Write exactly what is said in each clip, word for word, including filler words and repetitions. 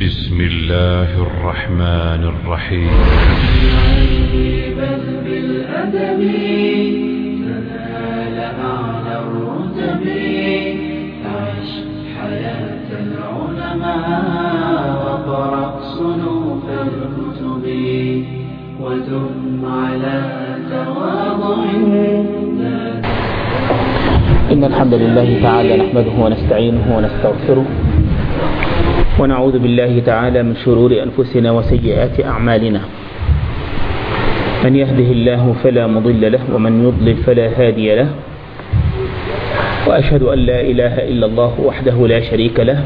بسم الله الرحمن الرحيم. بل بالأدب تنال أعلى الرتب، عش حياة العلماء وقرأ صنوف الكتب، ودم على تواضع. إن الحمد لله تعالى نحمده ونستعينه ونستغفره، ونعوذ بالله تعالى من شرور أنفسنا وسيئات أعمالنا. من يهده الله فلا مضل له، ومن يضلل فلا هادي له، وأشهد أن لا إله إلا الله وحده لا شريك له،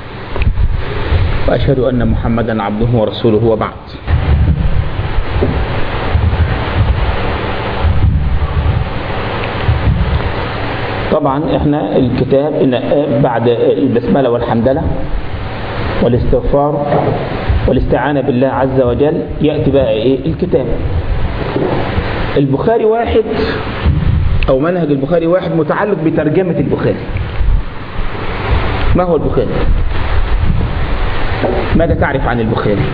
وأشهد أن محمدا عبده ورسوله، وبعد. طبعا احنا الكتاب إن بعد البسملة والحمدلة والاستغفار والاستعانة بالله عز وجل يأتي بقى ايه الكتاب. البخاري واحد او منهج البخاري واحد متعلق بترجمة البخاري. ما هو البخاري؟ ماذا تعرف عن البخاري؟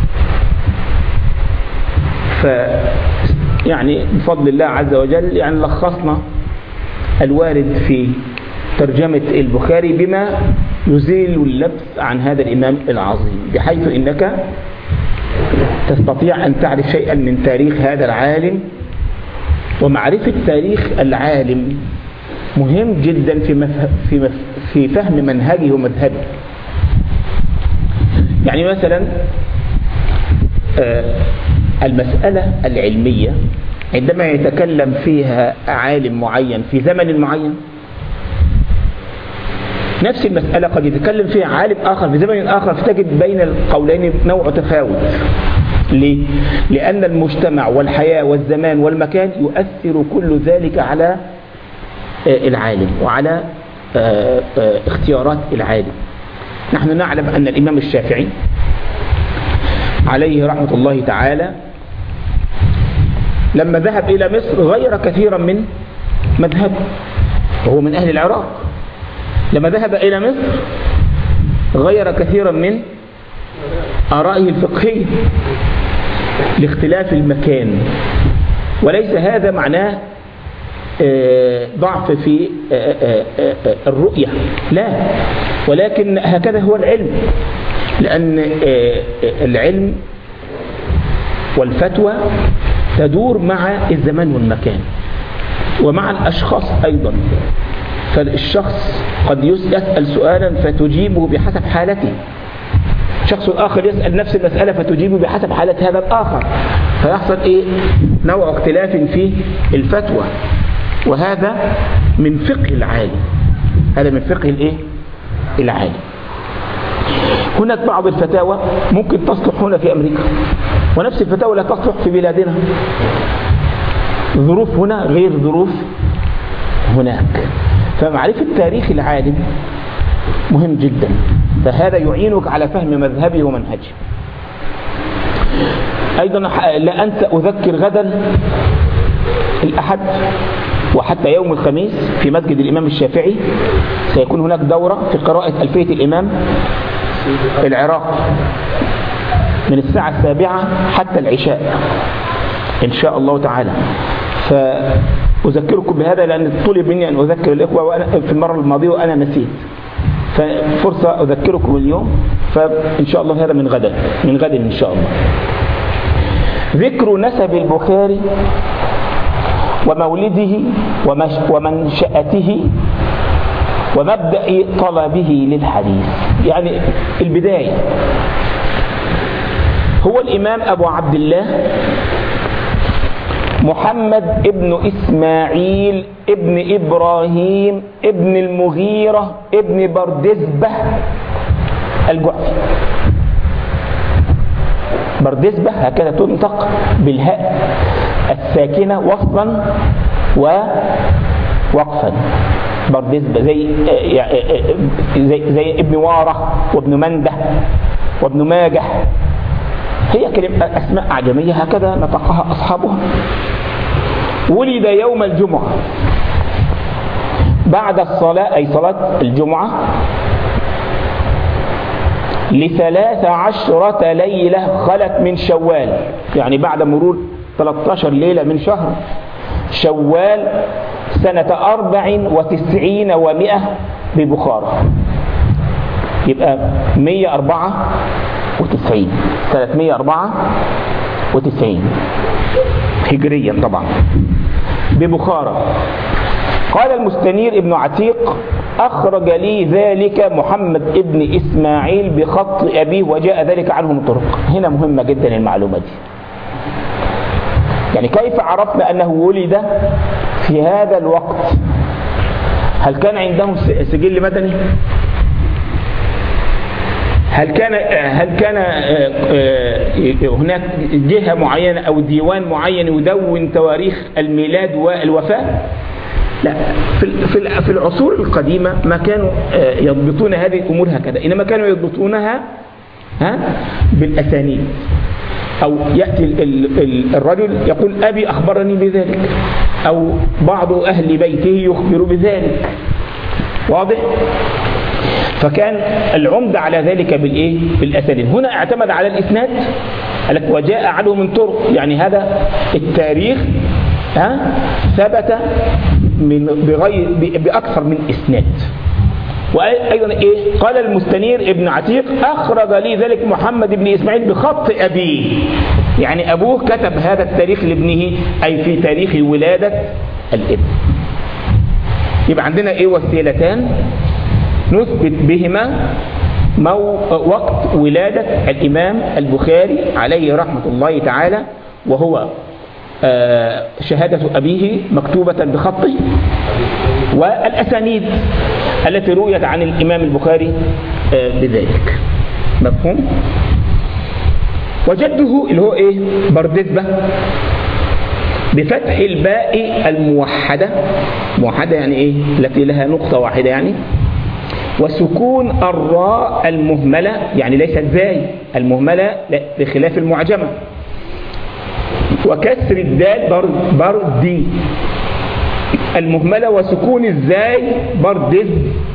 ف يعني بفضل الله عز وجل يعني لخصنا الوارد في ترجمة البخاري بما يزيل اللبس عن هذا الإمام العظيم، بحيث إنك تستطيع أن تعرف شيئا من تاريخ هذا العالم. ومعرفة تاريخ العالم مهم جدا في مفه في, مف في فهم منهجه ومذهبه. يعني مثلا المسألة العلمية عندما يتكلم فيها عالم معين في زمن معين، نفس المسألة قد يتكلم فيها عالم آخر في زمن آخر، فتجد بين القولين نوع تفاوت. ليه؟ لأن المجتمع والحياة والزمان والمكان يؤثر كل ذلك على العالم وعلى اختيارات العالم. نحن نعلم أن الإمام الشافعي عليه رحمة الله تعالى لما ذهب إلى مصر غير كثيرا من مذهبه، وهو من أهل العراق. لما ذهب إلى مصر غير كثيرا من آرائه الفقهية لاختلاف المكان، وليس هذا معناه ضعف في الرؤية، لا، ولكن هكذا هو العلم. لأن العلم والفتوى تدور مع الزمان والمكان ومع الأشخاص أيضا. فالشخص قد يسأل سؤالا فتجيبه بحسب حالته، شخص آخر يسأل نفس المسألة فتجيبه بحسب حالة هذا الآخر، فيحصل إيه؟ نوع اختلاف في الفتوى. وهذا من فقه العالم، هذا من فقه الإيه؟ العالم. هناك بعض الفتاوى ممكن تصلح هنا في أمريكا، ونفس الفتاوى لا تصلح في بلادنا. ظروف هنا غير ظروف هناك. فمعرفة تاريخ العالم مهم جدا، فهذا يعينك على فهم مذهبه ومنهجه. أيضا لا أنسى أذكر غدا الأحد وحتى يوم الخميس في مسجد الإمام الشافعي سيكون هناك دورة في قراءة ألفية الإمام العراقي من الساعة السابعة حتى العشاء إن شاء الله تعالى. فأذكركم بهذا لأن طلب مني أن أذكر الإخوة وأنا في المرة الماضية وأنا نسيت، ففرصة أذكركم اليوم. فإن شاء الله هذا من غدا من غد إن شاء الله. ذكر نسب البخاري ومولده ومنشأته ومبدأ طلبه للحديث. يعني البداية، هو الإمام أبو عبد الله محمد ابن إسماعيل ابن إبراهيم ابن المغيرة ابن بردزبة الجعفي. بردزبة هكذا تنطق بالهاء الساكنة وصلا ووقفا. بردزبة زي زي زي ابن وارة وابن منده وابن ماجح، هي كلمة أسماء أعجمية هكذا نطقها أصحابها. ولد يوم الجمعة بعد الصلاة، أي صلاة الجمعة، لثلاث عشرة ليلة خلت من شوال، يعني بعد مرور ثلاثة عشر ليلة من شهر شوال سنة أربع وتسعين ومئة ببخارى، يبقى مئة وأربعة وتسعين سنة مئة وأربعة وتسعين هجريا طبعا ببخارى. قال المستنير ابن عتيق: أخرج لي ذلك محمد ابن إسماعيل بخط أبيه وجاء ذلك عنه من طرق. هنا مهمة جدا المعلومة دي، يعني كيف عرفنا أنه ولد في هذا الوقت؟ هل كان عندهم سجل مدني؟ هل كان هل كان هناك جهة معينة أو ديوان معين يدون تواريخ الميلاد والوفاة؟ لا، في في العصور القديمة ما كانوا يضبطون هذه الأمور هكذا، إنما كانوا يضبطونها ها بالأسانيد، أو يأتي الرجل يقول أبي أخبرني بذلك، أو بعض أهل بيته يخبر بذلك. واضح؟ فكان العمد على ذلك بالإيه؟ بالأسانيد. هنا اعتمد على الإسناد وجاء عنه من طرق، يعني هذا التاريخ ها ثبت من بغير بأكثر من إسناد. وأيضا إيه؟ قال المستنير ابن عتيق: أخرج لي ذلك محمد بن إسماعيل بخط أبيه، يعني أبوه كتب هذا التاريخ لابنه، أي في تاريخ ولادة الابن. يبقى عندنا إيه؟ وسيلتان نثبت بهما مو وقت ولادة الإمام البخاري عليه رحمة الله تعالى، وهو شهادة أبيه مكتوبة بخطه، والأسانيد التي رويت عن الإمام البخاري بذلك. مفهوم؟ وجده اللي هو إيه؟ بردزبة بفتح الباء الموحدة، موحدة يعني إيه؟ التي لها نقطة واحدة يعني، وسكون الراء المهملة، يعني ليست زاي المهملة بخلاف المعجمة، وكسر الدال برد بردي المهملة، وسكون الزاي بردز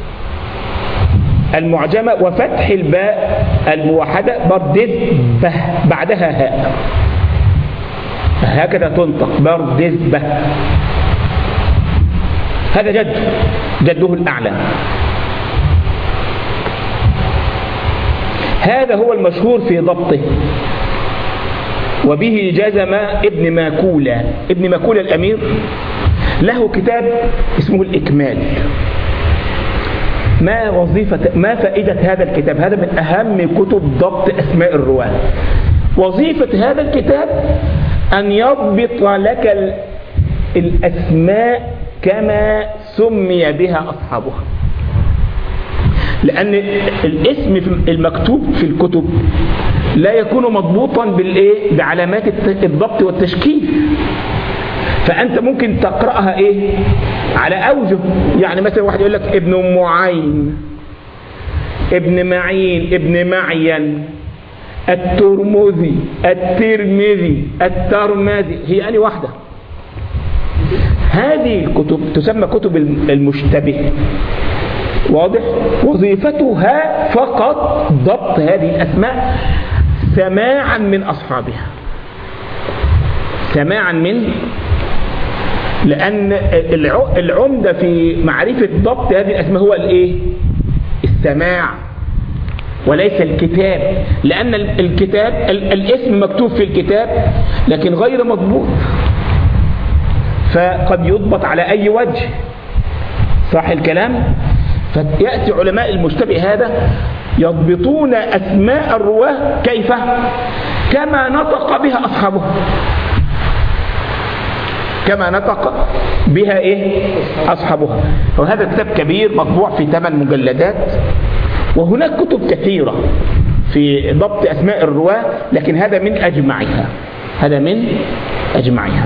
المعجمة، وفتح الباء الموحدة بردز به بعدها هاء، هكذا تنطق بردز به. هذا جد جده الأعلى. هذا هو المشهور في ضبطه، وبه جزم ابن ماكولة. ابن ماكولة الأمير له كتاب اسمه الإكمال. ما وظيفة ما فائدة هذا الكتاب؟ هذا من أهم كتب ضبط أسماء الرواة. وظيفة هذا الكتاب أن يضبط لك الأسماء كما سمي بها أصحابها، لأن الاسم المكتوب في الكتب لا يكون مضبوطا بالإيه؟ بعلامات الضبط والتشكيل، فأنت ممكن تقرأها إيه؟ على أوجه. يعني مثلا واحد يقول لك ابن معين، ابن معين، ابن معين، الترمذي، الترمذي، الترمذي، هي أني واحدة. هذه الكتب تسمى كتب المشتبه. واضح؟ وظيفتها فقط ضبط هذه الأسماء سماعا من أصحابها، سماعا من، لأن العمدة في معرفة ضبط هذه الأسماء هو الإيه؟ السماع وليس الكتاب، لأن الكتاب الاسم مكتوب في الكتاب لكن غير مضبوط، فقد يضبط على أي وجه. صح الكلام؟ فيأتي علماء المشتبه هذا يضبطون أسماء الرواه كيف؟ كما نطق بها أصحابه، كما نطق بها إيه؟ أصحابها. وهذا كتاب كبير مطبوع في ثمان مجلدات، وهناك كتب كثيرة في ضبط أسماء الرواه، لكن هذا من أجمعها، هذا من أجمعها.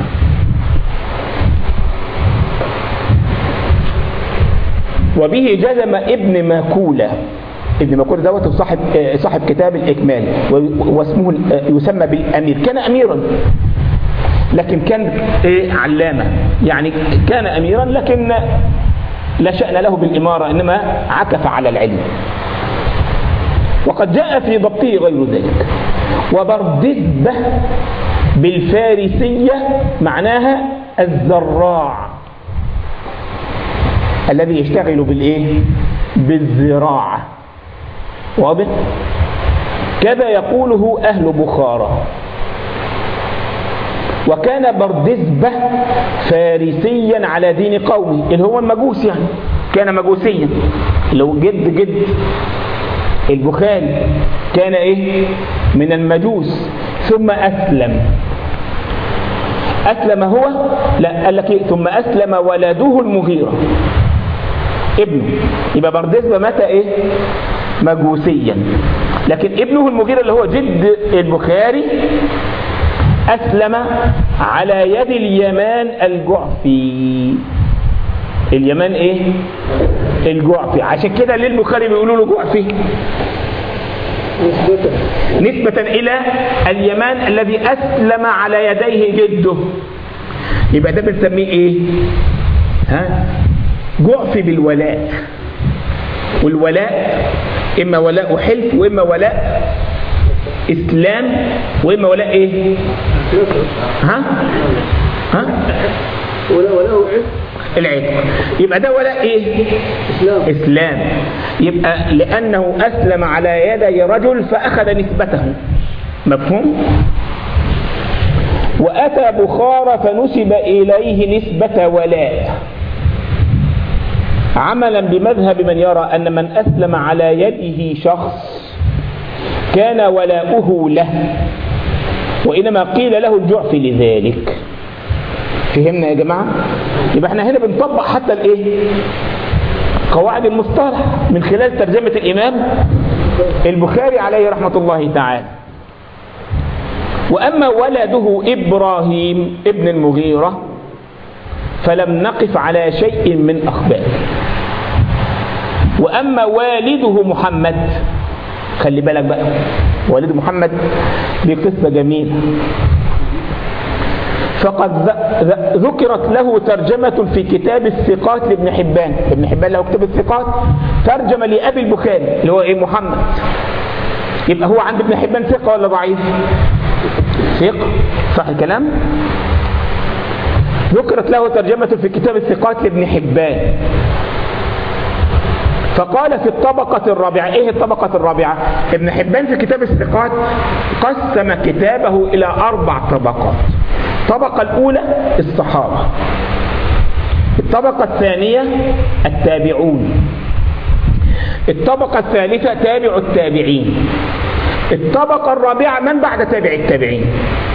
وبه جزم ابن ماكولة. ابن ماكولة دوت صاحب صاحب كتاب الإكمال، واسمه يسمى بالأمير. كان أميرا لكن كان إيه؟ علامة، يعني كان أميرا لكن لا شأن له بالإمارة، إنما عكف على العلم. وقد جاء في ضبطه غير ذلك. وبردزبة بالفارسية معناها الزراع الذي يشتغل بالإيه؟ بالزراعة. واضح؟ كذا يقوله أهل بخارى. وكان بردزبة فارسيا على دين قومه اللي هو المجوس، يعني كان مجوسيا، اللي هو جد جد البخاري كان ايه؟ من المجوس، ثم أسلم. أسلم هو؟ لا، قال لك إيه؟ ثم أسلم ولده المغيرة ابنه. يبقى بردزبة متى ايه؟ مجوسيا. لكن ابنه المغيرة اللي هو جد البخاري أسلم على يد اليمان الجعفي. اليمان إيه؟ الجعفي. عشان كده ليه البخاري بيقولوا له جعفي؟ نسبة نسبة إلى اليمان الذي أسلم على يديه جده. يبقى ده بنسميه إيه؟ ها؟ جعفي بالولاء. والولاء إما ولاء حلف، وإما ولاء إسلام، وإما ولاء إيه؟ ها؟ ها؟ ولا ولا العتق. يبقى ده ولاء إيه؟ إسلام. إسلام. يبقى لأنه أسلم على يدي رجل فأخذ نسبته. مفهوم؟ وأتى بخارى فنسب إليه نسبة ولاء، عملا بمذهب من يرى أن من أسلم على يده شخص كان ولاؤه له، وإنما قيل له الجعفي لذلك. فهمنا يا جماعة؟ يبقى احنا هنا بنطبق حتى الايه؟ قواعد المصطلح من خلال ترجمة الإمام البخاري عليه رحمة الله تعالى. وأما ولده إبراهيم ابن المغيرة فلم نقف على شيء من أخباره. وأما والده محمد، خلي بالك بقى، والد محمد دي قصة جميلة. فقد ذكرت له ترجمة في كتاب الثقات لابن حبان. ابن حبان له كتاب الثقات، ترجمة لأبي البخاري اللي هو إيه؟ محمد. يبقى هو عند ابن حبان ثقة ولا ضعيف؟ ثقة، صح الكلام؟ ذكرت له ترجمة في كتاب الثقات لابن حبان. فقال في الطبقة الرابعة. ايه الطبقة الرابعة؟ ابن حبان في كتاب الثقات قسم كتابه الى اربع طبقات. الطبقة الاولى الصحابة، الطبقة الثانية التابعون، الطبقة الثالثة تابع التابعين، الطبقة الرابعة من بعد تابع التابعين.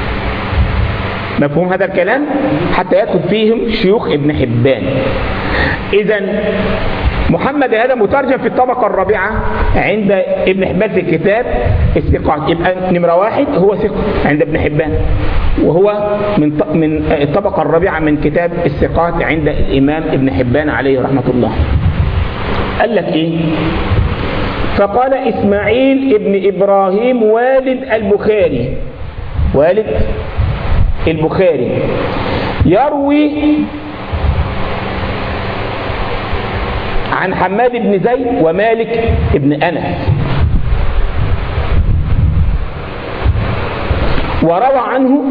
مفهوم هذا الكلام؟ حتى يدخل فيهم شيوخ ابن حبان. إذن محمد هذا مترجم في الطبقة الرابعة عند ابن حبان في كتاب الثقات. يبقى نمرة واحد هو ثقة عند ابن حبان، وهو من من الطبقة الرابعة من كتاب الثقات عند الإمام ابن حبان عليه رحمة الله. قال لك إيه؟ فقال إسماعيل ابن إبراهيم والد البخاري، والد البخاري يروي عن حماد بن زيد ومالك بن أنس، وروى عنه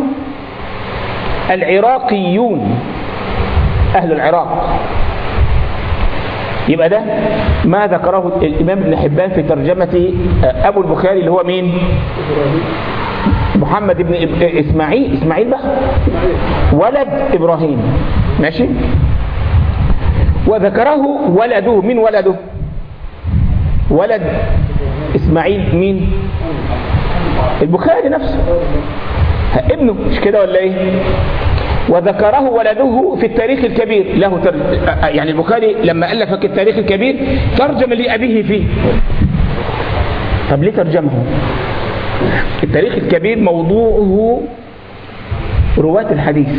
العراقيون أهل العراق. يبقى ده ما ذكره الإمام ابن حبان في ترجمة أبو البخاري اللي هو مين؟ محمد بن إسماعيل. إسماعيل بقى ولد إبراهيم، ماشي؟ وذكره ولده. من ولده؟ ولد إسماعيل مين؟ البخاري نفسه، ابنه، مش كده ولا ايه؟ وذكره ولده في التاريخ الكبير له تر... يعني البخاري لما ألف في التاريخ الكبير ترجم لأبيه فيه. طب ليه ترجمه؟ التاريخ الكبير موضوعه رواة الحديث،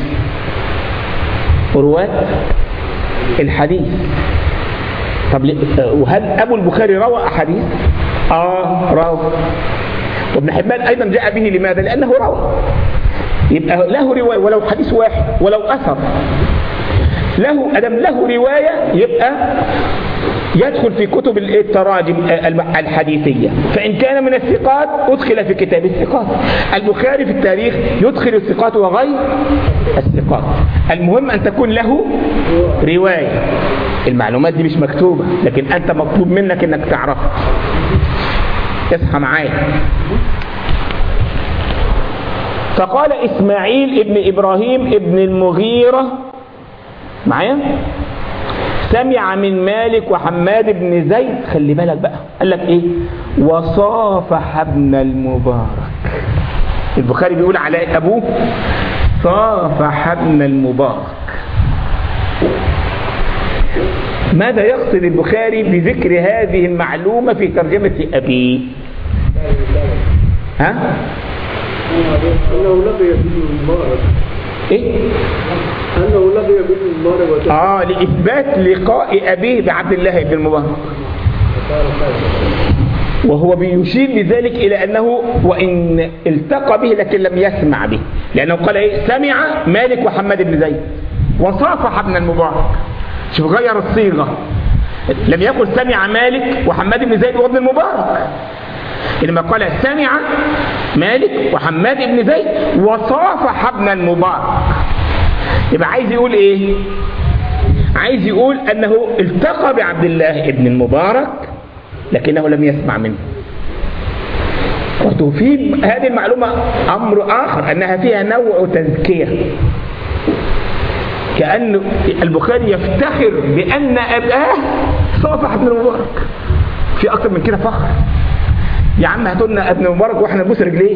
رواة الحديث. طب وهل أبو البخاري روى أحاديث؟ آه روى. وابن حبان أيضا جاء به. لماذا؟ لأنه روى. يبقى له رواية ولو حديث واحد ولو أثر، له أدم له رواية، يبقى يدخل في كتب التراجم الحديثية، فإن كان من الثقات أدخل في كتاب الثقات. البخاري في التاريخ يدخل الثقات وغير الثقات. المهم أن تكون له رواية. المعلومات دي مش مكتوبة، لكن أنت مطلوب منك أنك تعرفها. اصحى معايا. فقال إسماعيل ابن إبراهيم ابن المغيرة معايا سمع من مالك وحماد بن زيد. خلي بالك بقى، قال لك ايه؟ وصافح ابن المبارك. البخاري بيقول على ابوه صافح ابن المبارك. ماذا يقصد البخاري بذكر هذه المعلومة في ترجمة أبيه؟ ها؟ أنه لقي ابن المبارك. إيه؟ أنه لقي ابن المبارك. آه لإثبات لقاء أبيه بعبد الله بن المبارك. وهو بيشير بذلك إلى أنه وإن التقى به لكن لم يسمع به، لأنه قال إيه؟ سمع مالك وحماد بن زيد وصافح ابن المبارك. شوف غير الصيغة، لم يقل سمع مالك وحماد بن زيد وابن المبارك، إنما قال سمع مالك وحماد بن زيد وصافح ابن المبارك. يبقى عايز يقول إيه؟ عايز يقول أنه التقى بعبد الله بن المبارك لكنه لم يسمع منه. وتفيد هذه المعلومة أمر آخر، أنها فيها نوع تزكية، كأن البخاري يفتخر بأن أباه صافح ابن المبارك. في أكتر من كده فخر؟ يا عم هاتوا لنا ابن المبارك واحنا نبوس رجليه.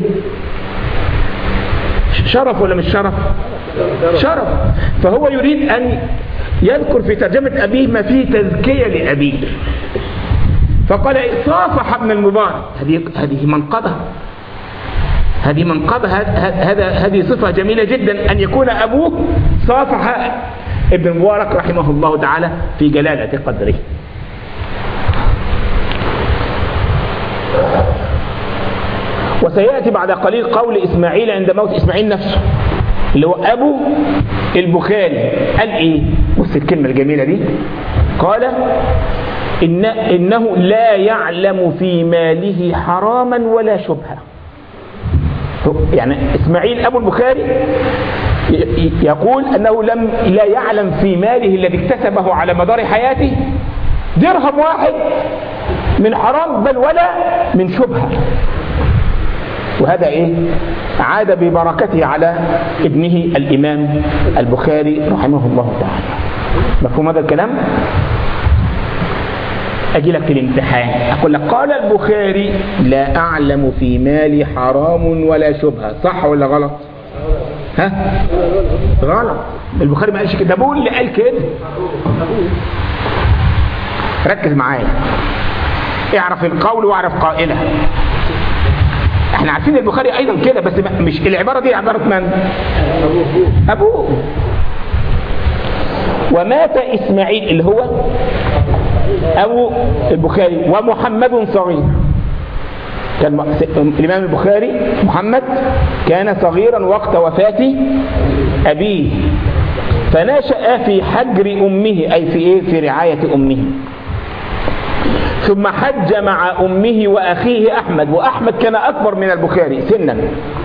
شرف ولا مش شرف؟ شرف. فهو يريد أن يذكر في ترجمة أبيه ما فيه تزكية لأبيه، فقال صافح ابن المبارك. هذه هذه منقبة، هذه منقبة، هذا هذه صفة جميلة جدا أن يكون أبوه صافح ابن المبارك رحمه الله تعالى في جلالة قدره. وسيأتي بعد قليل قول إسماعيل عند موت إسماعيل نفسه اللي هو أبو البخاري. قال إيه؟ بص الكلمة الجميلة دي، قال إن إنه لا يعلم في ماله حراما ولا شبهة. يعني إسماعيل أبو البخاري يقول أنه لم لا يعلم في ماله الذي اكتسبه على مدار حياته درهم واحد من حرام بل ولا من شبهة. وهذا إيه؟ عاد ببركته على ابنه الإمام البخاري رحمه الله تعالى. مفهوم هذا الكلام؟ أجي لك في الامتحان أقول لك قال البخاري لا أعلم في مالي حرام ولا شبهة، صح ولا غلط؟ ها؟ غلط. البخاري ما قالش كده، بقول اللي قال كده. ركز معايا، اعرف القول واعرف قائله. احنا عارفين البخاري ايضا كده، بس مش العبارة دي عبارة من؟ ابوه. ومات اسماعيل اللي هو ابو البخاري ومحمد صغير. كان الامام البخاري محمد كان صغيرا وقت وفاة ابيه، فنشأ في حجر امه، اي في ايه؟ في رعاية امه. ثم حج مع أمه وأخيه أحمد، وأحمد كان أكبر من البخاري سنا،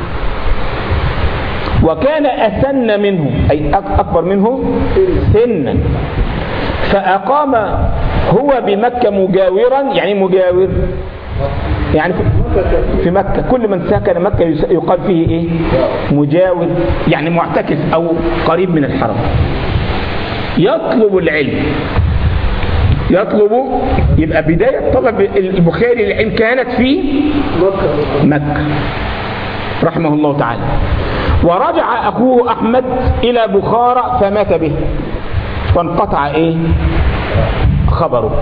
وكان أسن منه أي أكبر منه سنا، فأقام هو بمكة مجاورا. يعني مجاور يعني في مكة، كل من سكن مكة يقال فيه إيه؟ مجاور، يعني معتكف أو قريب من الحرم. يطلب العلم، يطلب، يبقى بداية طلب البخاري العلم كانت في مكة رحمه الله تعالى. ورجع أخوه أحمد إلى بخارى فمات به، فانقطع إيه؟ خبره.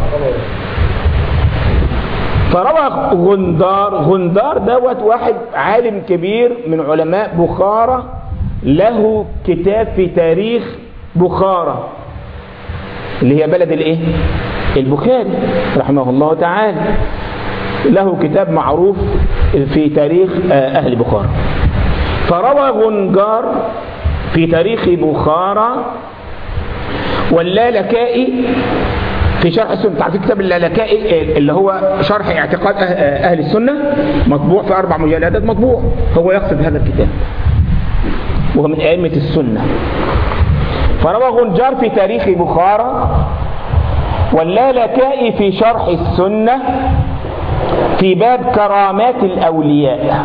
فروى غندار. غندار دوت واحد عالم كبير من علماء بخارى، له كتاب في تاريخ بخارى اللي هي بلد الايه؟ البخاري رحمه الله تعالى، له كتاب معروف في تاريخ اهل بخارى. فروى غندار في تاريخ بخارى واللالكائي في شرح السنة. تعرف كتاب اللالكائي اللي هو شرح اعتقاد أهل السنة مطبوع في أربع مجلدات مطبوع، هو يقصد هذا الكتاب وهو من أئمة السنة. فروى غنجار في تاريخ بخارى واللالكائي في شرح السنة في باب كرامات الأولياء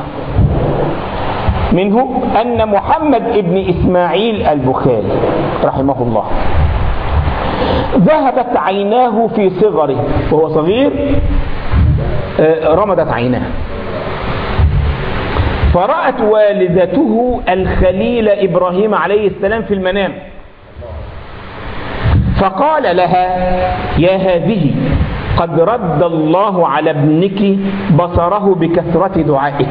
منه أن محمد ابن إسماعيل البخاري رحمه الله ذهبت عيناه في صغره وهو صغير، رمضت عيناه، فرأت والدته الخليل إبراهيم عليه السلام في المنام، فقال لها: يا هذه قد رد الله على ابنك بصره بكثرة دعائك.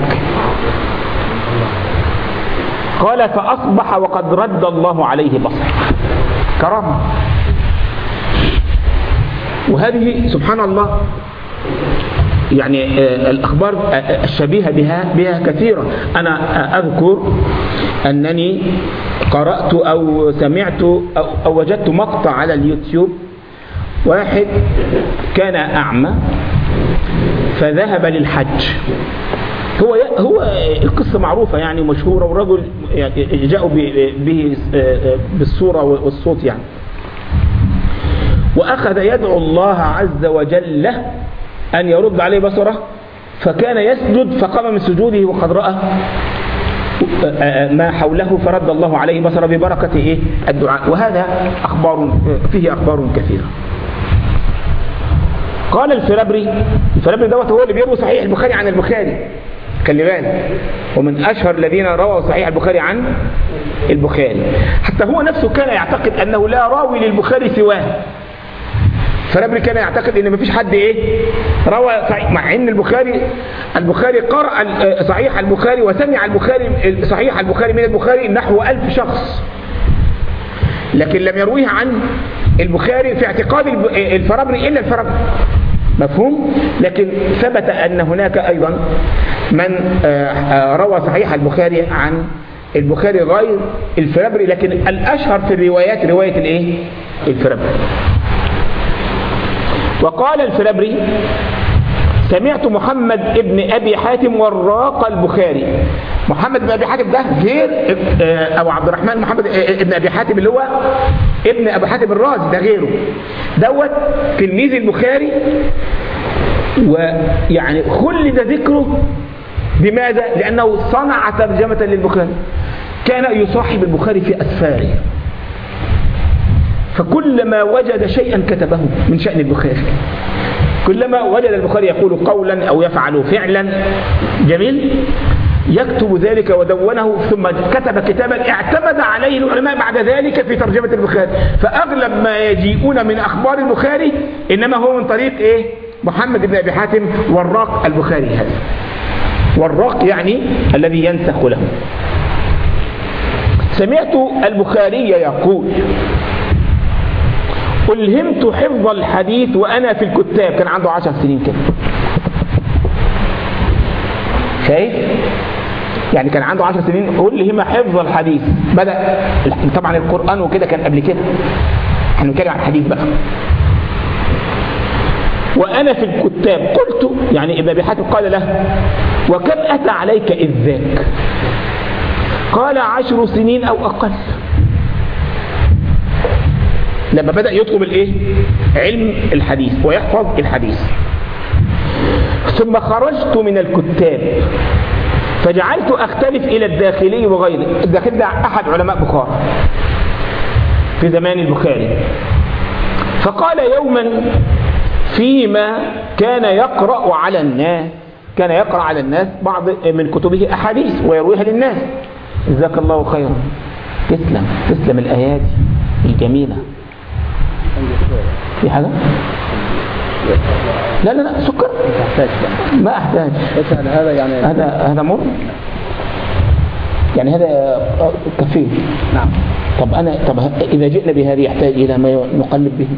قال: فأصبح وقد رد الله عليه بصره. كرامة. وهذه سبحان الله يعني الأخبار الشبيهة بها بها كثيرة. أنا أذكر أنني قرأت أو سمعت أو, أو وجدت مقطع على اليوتيوب، واحد كان أعمى فذهب للحج. هو هو القصة معروفة يعني مشهورة، والرجل يعني جاءوا به بالصورة والصوت يعني، وأخذ يدعو الله عز وجل أن يرد عليه بصره، فكان يسجد فقام من سجوده وقد رأى ما حوله فرد الله عليه بصره ببركة إيه؟ الدعاء. وهذا أخبار فيه أخبار كثيرة. قال الفرابري، الفرابري دوت هو اللي بيروي صحيح البخاري عن البخاري، خلي بالك، ومن أشهر الذين رووا صحيح البخاري عن البخاري. حتى هو نفسه كان يعتقد أنه لا راوي للبخاري سواه. فرابري كان يعتقد ان مفيش حد ايه روى صحيح، مع ان البخاري البخاري قرأ صحيح البخاري وسمع البخاري صحيح البخاري من البخاري نحو ألف شخص، لكن لم يرويه عن البخاري في اعتقاد الفرابري الا الفرابري. مفهوم؟ لكن ثبت ان هناك ايضا من روى صحيح البخاري عن البخاري غير الفرابري، لكن الاشهر في الروايات روايه الايه؟ الفرابري. وقال الفرابري: سمعت محمد ابن أبي حاتم وراق البخاري. محمد بن أبي حاتم ده غير أو عبد الرحمن محمد ابن أبي حاتم اللي هو ابن أبي حاتم الرازي، ده غيره، دوت تلميذ البخاري، ويعني خلد ذكره. بماذا؟ لأنه صنع ترجمة للبخاري، كان يصاحب البخاري في أسفاره، فكلما وجد شيئا كتبه من شأن البخاري، كلما وجد البخاري يقول قولا أو يفعل فعلا جميل يكتب ذلك ودونه، ثم كتب كتابا اعتمد عليه العلماء بعد ذلك في ترجمة البخاري. فأغلب ما يجيئون من أخبار البخاري إنما هو من طريق إيه؟ محمد بن أبي حاتم وراق البخاري. هذا وراق يعني الذي ينسخ له. سمعت البخاري يقول: ألهمت حفظ الحديث وأنا في الكتاب. كان عنده عشر سنين كده، شايف؟ يعني كان عنده عشر سنين ألهم حفظ الحديث. بدأ طبعا القرآن وكده كان قبل كده، احنا بنتكلم عن الحديث بقى. وأنا في الكتاب قلت، يعني ابن أبي حاتم قال له: وكم أتى عليك إذ ذاك؟ قال: عشر سنين أو أقل. لما بدأ يطلب الايه؟ علم الحديث ويحفظ الحديث. ثم خرجت من الكتاب فجعلت أختلف إلى الداخلي وغيره. الداخلي ده أحد علماء بخارى في زمان البخاري. فقال يوما فيما كان يقرأ على الناس، كان يقرأ على الناس بعض من كتبه أحاديث ويرويها للناس. جزاك الله خيرا. تسلم تسلم الآيات الجميلة. في حاجة؟ لا لا لا سكر ما أحتاج. هذا يعني هذا هذا مر يعني هذا كفيل. نعم. طب أنا طب إذا جئنا بهذه يحتاج إلى ما نقلب به.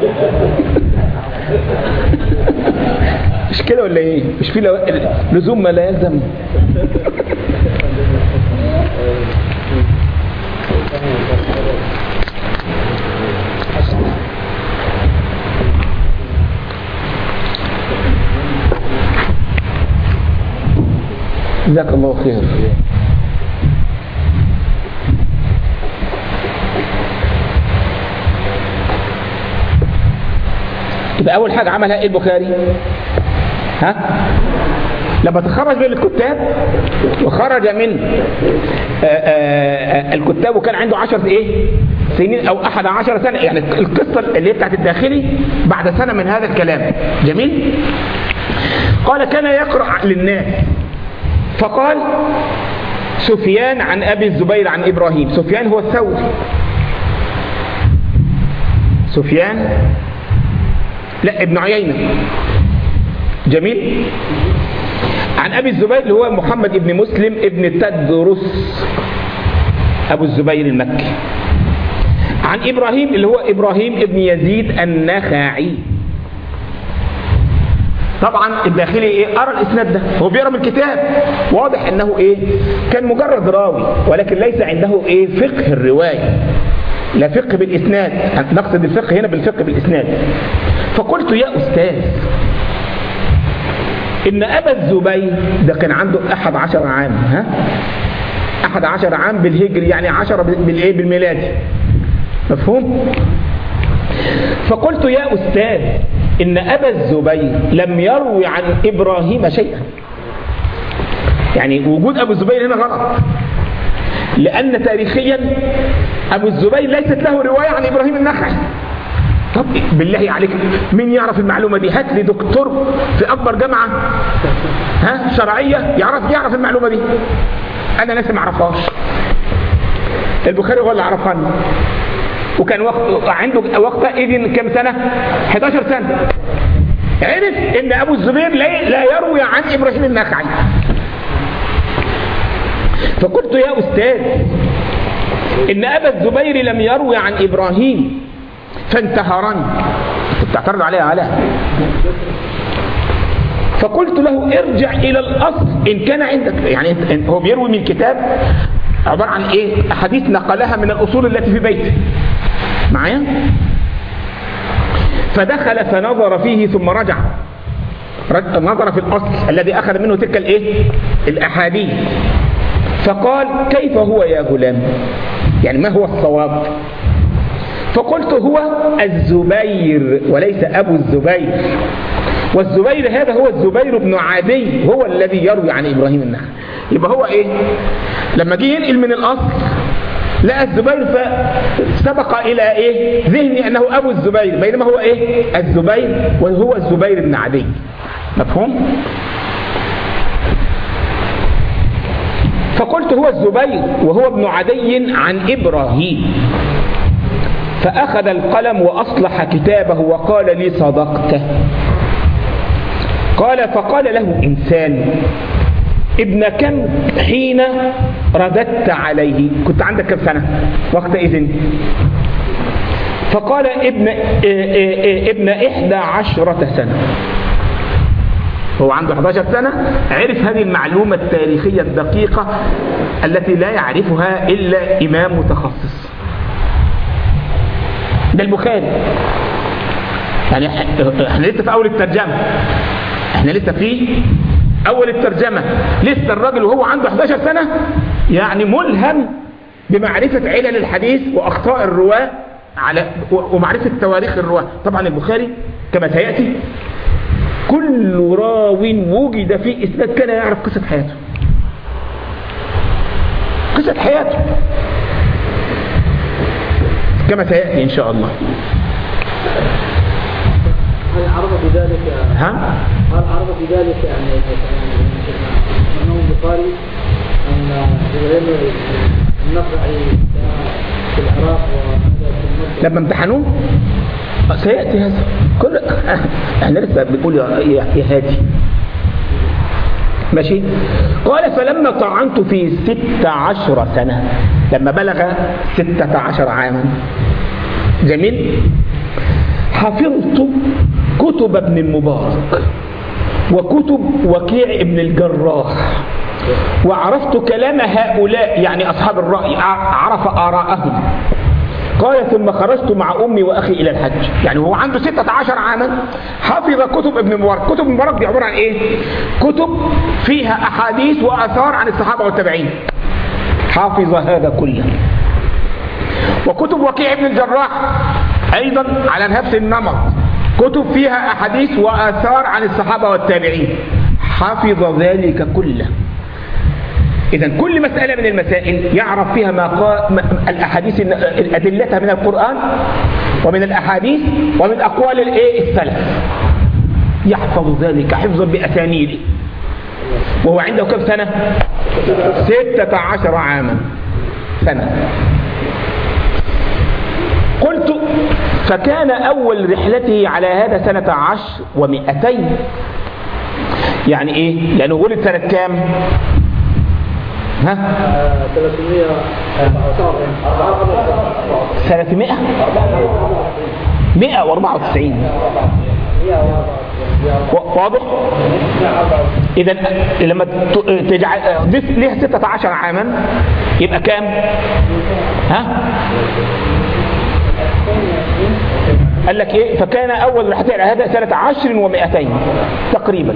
مش كده ولا إيه؟ مش في لزوم ما لا يلزم. جزاك الله خير. يبقى أول حاجة عملها إيه البخاري؟ ها؟ لما تخرج من الكتاب وخرج من آآ آآ الكتاب وكان عنده عشر إيه؟ سنين أو أحد عشر سنة، يعني القصة اللي هي بتاعت الداخلي بعد سنة من هذا الكلام. جميل؟ قال كان يقرأ للناس، فقال سفيان عن أبي الزبير عن إبراهيم. سفيان هو الثوري. سفيان لا ابن عيينة. جميل. عن أبي الزبير اللي هو محمد ابن مسلم ابن تدرس أبو الزبير المكي. عن إبراهيم اللي هو إبراهيم ابن يزيد النخعي. طبعا الداخلي ايه قرأ الاسناد ده، هو بيقرأ من الكتاب، واضح انه ايه كان مجرد راوي ولكن ليس عنده ايه فقه الرواية، لا فقه بالاسناد، نقصد الفقه هنا بالفقه بالاسناد. فقلت يا استاذ ان ابا الزبير ده كان عنده احد عشر عام، ها احد عشر عام بالهجري، يعني عشرة بالايه بالميلادي، مفهوم؟ فقلت يا استاذ إن أبا الزبير لم يروي عن إبراهيم شيئا. يعني وجود أبو الزبير هنا غلط، لأن تاريخيا أبو الزبير ليست له رواية عن إبراهيم النخعي. طب بالله عليك مين يعرف المعلومة دي؟ هات لي دكتور في أكبر جامعة ها شرعية يعرف يعرف المعلومة دي. أنا ناس ما أعرفهاش. البخاري هو اللي عرفها، وكان وقت عنده وقتها إذن كم سنة؟ إحدى عشرة سنة. عرف إن أبو الزبير لا يروي عن إبراهيم النخعي. فقلت يا أستاذ إن أبا الزبير لم يروي عن إبراهيم، فانتهرني. بتعترض عليها على فقلت له ارجع إلى الأصل إن كان عندك. يعني هو بيروي من كتاب عبارة عن إيه؟ أحاديث نقلها من الأصول التي في بيته معايا. فدخل فنظر فيه ثم رجع، نظر في الأصل الذي أخذ منه تلك الإيه؟ الأحاديث. فقال كيف هو يا غلام؟ يعني ما هو الصواب؟ فقلت هو الزبير وليس أبو الزبير، والزبير هذا هو الزبير بن عدي، هو الذي يروي عن إبراهيم النخعي. يبقى هو إيه؟ لما جه ينقل من الأصل لقى الزبير فسبق إلى إيه؟ ذهني أنه أبو الزبير، بينما هو إيه؟ الزبير، وهو الزبير بن عدي. مفهوم؟ فقلت هو الزبير وهو ابن عدي عن إبراهيم. فأخذ القلم وأصلح كتابه وقال لي صدقت. قال فقال له إنسان ابن كم حين رددت عليه؟ كنت عندك كم سنة وقت إذن؟ فقال ابن ابن إحدى عشرة سنة. هو عنده إحدى عشرة سنة. عرف هذه المعلومة التاريخية الدقيقة التي لا يعرفها إلا إمام متخصص. ده البخاري. يعني احنا لسه في أول الترجمة، احنا لسه في أول الترجمة، لسه الراجل وهو عنده إحدى عشرة سنة يعني ملهم بمعرفة علل الحديث وأخطاء الرواة على ومعرفة تواريخ الرواة. طبعا البخاري كما سيأتي كل راو وجد في إسناد كان يعرف قصة حياته، قصة حياته كما سيأتي إن شاء الله. هل عرض بذلك ها؟ هل عرض بذلك يعني أنه البخاري أن النخعي في العراق وهذا لما امتحنوه سيأتي هذا كل احنا لسه بنقول يا, يا هادي ماشي. قال فلما طعنت في ستة عشر سنة، لما بلغ ستة عشر عاما، جميل، حفظت كتب ابن المبارك وكتب وكيع ابن الجراح، وعرفت كلام هؤلاء يعني أصحاب الرأي، عرف آراءهم، قال ثم خرجت مع أمي وأخي إلى الحج. يعني هو عنده ستة عشر عاما حفظ كتب ابن مبارك. كتب ابن مبارك دي عبارة عن إيه؟ كتب فيها أحاديث وآثار عن الصحابة والتابعين، حافظ هذا كله. وكتب وكيع بن الجراح أيضا على نفس النمط، كتب فيها أحاديث وآثار عن الصحابة والتابعين، حفظ ذلك كله. إذن كل مسألة من المسائل يعرف فيها ما قال الأحاديث أدلتها من القرآن ومن الأحاديث ومن أقوال الإيه السلف، يحفظ ذلك حفظا بأسانيده. وهو عنده كم سنة؟ ستة عشر عاما سنة. قلت فكان أول رحلته على هذا سنة عشر ومئتين. يعني إيه؟ لأنه ولد سنة كام؟ ها؟ ثلاثمائة مئة وأربعة وتسعين. واضح؟ إذا لما تجعل ضيف ليها ستة عشر عاما يبقى كام؟ ها؟ قال لك إيه؟ فكان أول رحلته على هذا سنة عشر ومئتين تقريبا.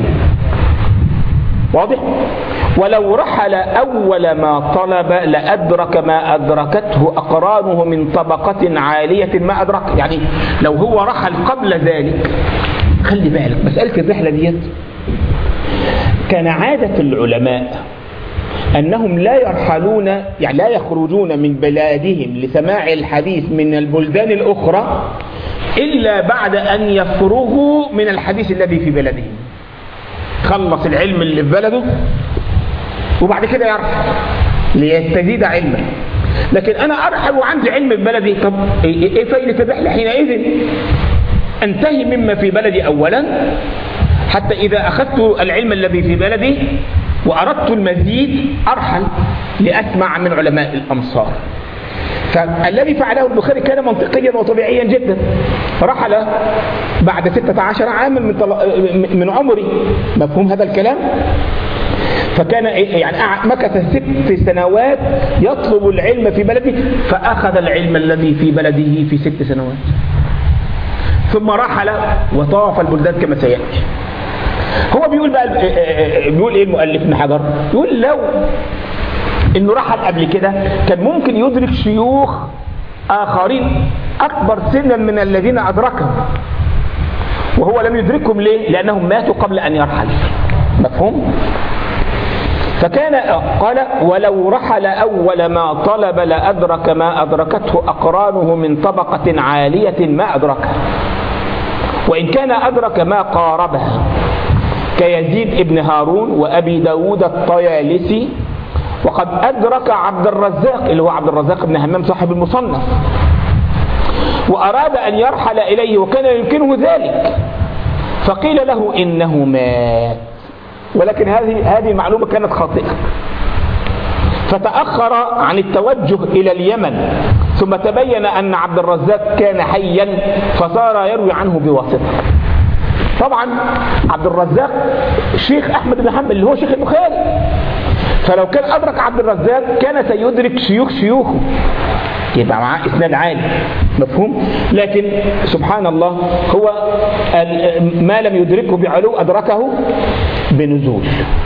واضح؟ ولو رحل أول ما طلب لأدرك ما أدركته أقرانه من طبقة عالية ما أدرك. يعني لو هو رحل قبل ذلك، خلي بالك مسألة الرحلة ديت كان عادة العلماء أنهم لا يرحلون، يعني لا يخرجون من بلادهم لسماع الحديث من البلدان الأخرى إلا بعد أن يفرغوا من الحديث الذي في بلدهم. خلص العلم اللي في بلده وبعد كده يرحل ليستزيد علما. لكن أنا أرحل وعندي علم في بلدي، طب إيه فائدة الرحلة حينئذ؟ أنتهي مما في بلدي أولا حتى إذا أخذت العلم الذي في بلدي وأردت المزيد أرحل لأسمع من علماء الأمصار. فالذي فعله البخاري كان منطقيا وطبيعيا جدا. رحل بعد ستة عشر عاما من, من عمري، مفهوم هذا الكلام؟ فكان يعني مكث ست سنوات يطلب العلم في بلده، فأخذ العلم الذي في بلده في ست سنوات. ثم رحل وطاف البلدان كما سيأتي. هو بيقول بقى بيقول ايه المؤلف ابن حجر؟ يقول لو انه رحل قبل كده كان ممكن يدرك شيوخ آخرين أكبر سنا من الذين أدركهم، وهو لم يدركهم. ليه؟ لأنهم ماتوا قبل أن يرحل. مفهوم؟ فكان قال ولو رحل أول ما طلب لأدرك ما أدركته أقرانه من طبقة عالية ما أدركها، وإن كان أدرك ما قاربها كيزيد ابن هارون وأبي داود الطيالسي. وقد أدرك عبد الرزاق اللي هو عبد الرزاق بن همام صاحب المصنف، وأراد أن يرحل إليه وكان يمكنه ذلك، فقيل له إنه مات. ولكن هذه هذه المعلومة كانت خاطئة، فتأخر عن التوجه إلى اليمن، ثم تبين أن عبد الرزاق كان حيا فصار يروي عنه بواسطة. طبعا عبد الرزاق شيخ أحمد بن حنبل اللي هو شيخ البخاري، فلو كان أدرك عبد الرزاق كان سيدرك شيوخ شيوخه، يبقى معاه إسناد عالي. مفهوم؟ لكن سبحان الله هو ما لم يدركه بعلو أدركه بنزول.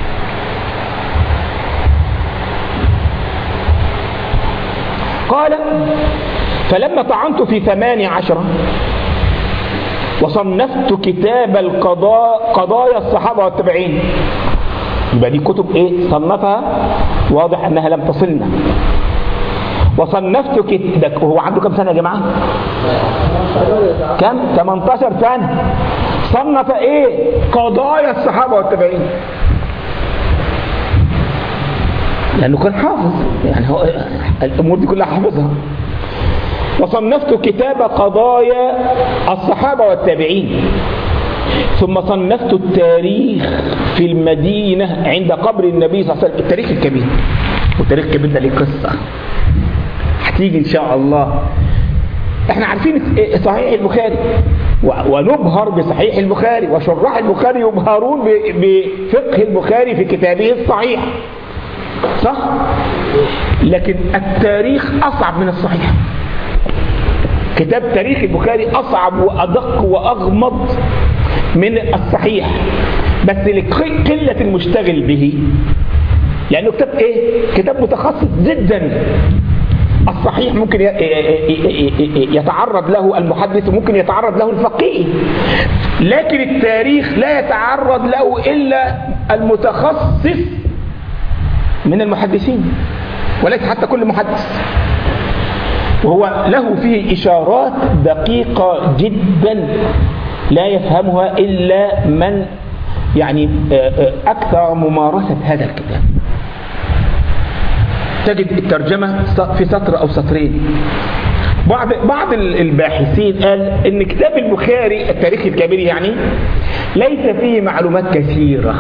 قال فلما طعنت في ثمان عشرة وصنفت كتاب القضاء قضايا الصحابة والتابعين. يبقى دي كتب ايه صنفها؟ واضح انها لم تصلنا. وصنفت كتاب، وهو عنده كم سنة يا جماعة؟ كم؟ ثمانية عشر سنة. صنف ايه؟ قضايا الصحابة والتابعين، لأنه كان حافظ، يعني هو الأمور دي كلها حافظها. وصنفت كتاب قضايا الصحابة والتابعين، ثم صنفت التاريخ في المدينة عند قبر النبي صلى الله عليه وسلم. التاريخ الكبير، والتاريخ الكبير ده ليه قصة هتيجي إن شاء الله. احنا عارفين صحيح البخاري ونبهر بصحيح البخاري، وشراح البخاري يبهرون بفقه البخاري في كتابه الصحيح، صح؟ لكن التاريخ أصعب من الصحيح. كتاب تاريخ البخاري أصعب وأدق وأغمض من الصحيح، بس لقلة المشتغل به، لأنه كتاب إيه؟ كتاب متخصص جدا. الصحيح ممكن يتعرض له المحدث وممكن يتعرض له الفقيه، لكن التاريخ لا يتعرض له إلا المتخصص من المحدثين، وليس حتى كل محدث، وهو له فيه إشارات دقيقة جدا لا يفهمها إلا من يعني أكثر ممارسة هذا الكتاب. تجد الترجمة في سطر أو سطرين. بعض بعض الباحثين قال إن كتاب البخاري التاريخ الكبير يعني ليس فيه معلومات كثيرة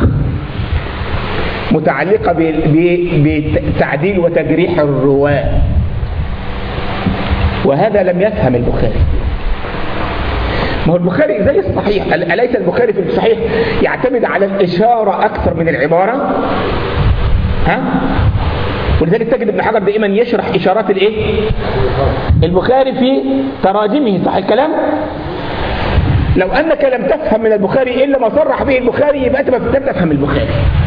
متعلقة بتعديل وتجريح الرواة، وهذا لم يفهم البخاري. ما هو البخاري زي الصحيح، أليس البخاري في الصحيح يعتمد على الإشارة أكثر من العبارة؟ ها؟ ولذلك تجد ابن حجر دائما يشرح إشارات الإيه؟ البخاري في تراجمه، صح الكلام؟ لو أنك لم تفهم من البخاري إلا ما صرح به البخاري يبقى أنت لم تفهم البخاري.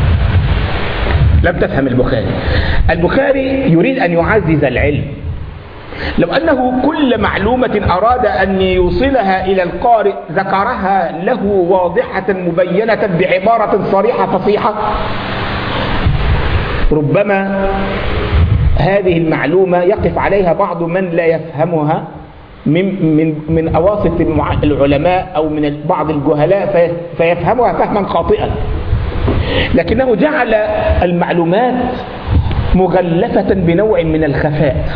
لم تفهم البخاري. البخاري يريد أن يعزز العلم. لو أنه كل معلومة أراد أن يوصلها إلى القارئ ذكرها له واضحة مبينة بعبارة صريحة فصيحة، ربما هذه المعلومة يقف عليها بعض من لا يفهمها من من من أواسط العلماء أو من بعض الجهلاء فيفهمها فهما خاطئا، لكنه جعل المعلومات مغلفة بنوع من الخفاء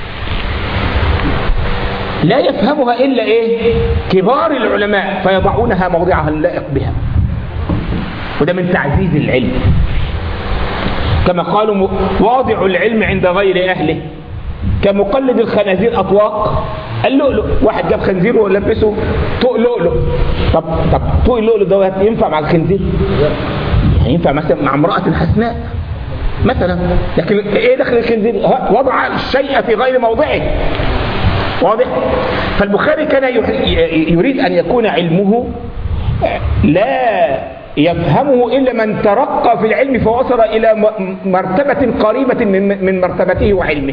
لا يفهمها إلا إيه؟ كبار العلماء، فيضعونها موضعها اللائق بها، وده من تعزيز العلم. كما قالوا واضع العلم عند غير أهله كمقلد الخنازير أطواق اللؤلؤ. واحد جاب خنزير ولبسه طوق لؤلؤ، طب طب طوق اللؤلؤ دوت ينفع مع الخنزير؟ يعني ينفع مثلا مع امرأة حسناء مثلا، لكن ايه دخل الخنزير؟ وضع الشيء في غير موضعه. واضح؟ فالبخاري كان يريد أن يكون علمه لا يفهمه إلا من ترقى في العلم فوصل إلى مرتبة قريبة من مرتبته وعلمه،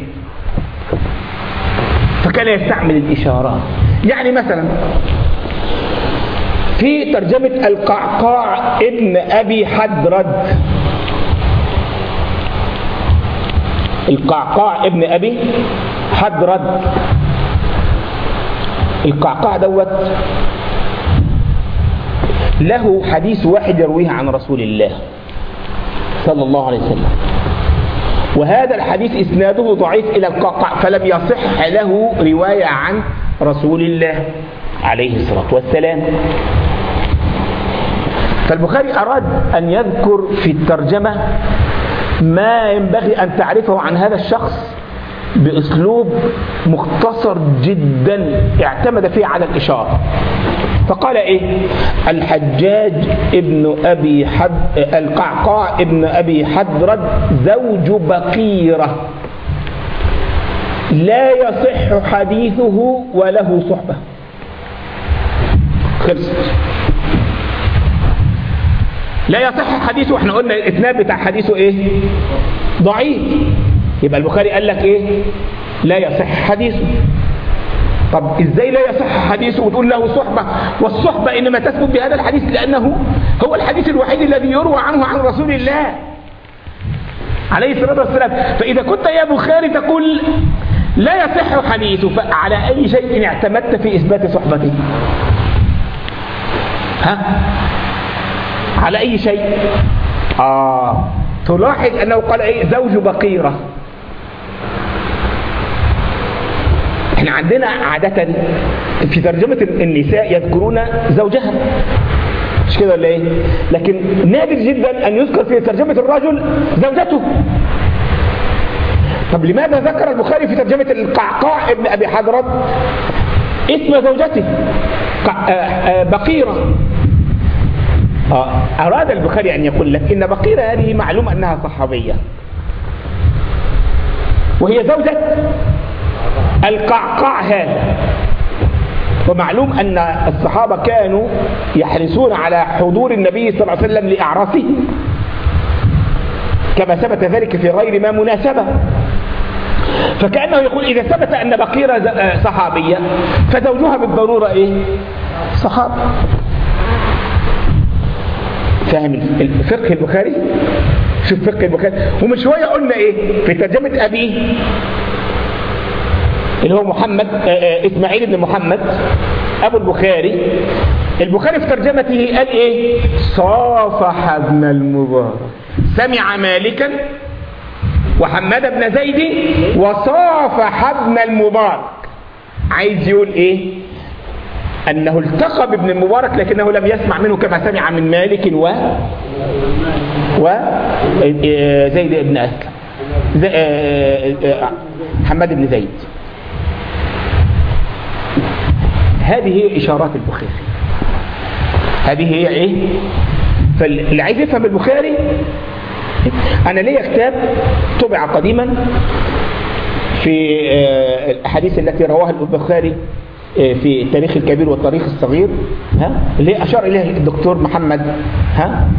فكان يستعمل الإشارات. يعني مثلا في ترجمة القعقاع ابن أبي حدرد، القعقاع ابن أبي حدرد، القعقاع دوت له حديث واحد يرويه عن رسول الله صلى الله عليه وسلم، وهذا الحديث إسناده ضعيف إلى القعقاع، فلم يصح له رواية عن رسول الله عليه الصلاة والسلام. فالبخاري أراد أن يذكر في الترجمة ما ينبغي أن تعرفه عن هذا الشخص بأسلوب مختصر جدا اعتمد فيه على الإشارة. فقال إيه؟ الحجاج ابن أبي حد القعقاع ابن أبي حدرد زوج بقيرة لا يصح حديثه وله صحبة. خلصت. لا يصح حديثه، احنا قلنا الإثنان بتاع حديثه إيه؟ ضعيف. يبقى البخاري قال لك إيه؟ لا يصح حديثه. طب إزاي لا يصح حديثه وتقول له صحبة؟ والصحبة إنما تثبت بهذا الحديث لأنه هو الحديث الوحيد الذي يروى عنه عن رسول الله عليه الصلاة والسلام. فإذا كنت يا بخاري تقول لا يصح حديثه، فعلى أي شيء اعتمدت في إثبات صحبته؟ ها؟ على أي شيء؟ آه تلاحظ أنه قال إيه؟ زوج بقيرة. احنا عندنا عادة في ترجمة النساء يذكرون زوجها، مش كده ولا ايه؟ لكن نادر جدا أن يذكر في ترجمة الرجل زوجته. طب لماذا ذكر البخاري في ترجمة القعقاع ابن أبي حدرد اسم زوجته بقيرة؟ أراد البخاري أن يقول لك إن بقيرة هذه معلوم أنها صحابية، وهي زوجة القعقاع هذا، ومعلوم أن الصحابة كانوا يحرصون على حضور النبي صلى الله عليه وسلم لأعراسه كما ثبت ذلك في غير ما مناسبة. فكأنه يقول إذا ثبت أن بقيرة صحابية فزوجها بالضرورة إيه؟ صحابي. فاهم الفقه البخاري؟ شوف فقه البخاري. ومن شوية قلنا إيه في ترجمة أبيه اللي هو محمد إسماعيل بن محمد أبو البخاري. البخاري في ترجمته قال إيه؟ صافح ابن المبارك، سمع مالكا وحماد بن زيد وصافح ابن المبارك. عايز يقول إيه؟ أنه التقى بابن المبارك لكنه لم يسمع منه كما سمع من مالك و وزيد بن أسلم، حماد بن زيد. هذه هي إشارات البخاري، هذه هي إيه؟ فاللي عايز يفهم البخاري، أنا لي كتاب طبع قديما في الأحاديث التي رواها البخاري في التاريخ الكبير والتاريخ الصغير، ها اللي أشار إليها الدكتور محمد ها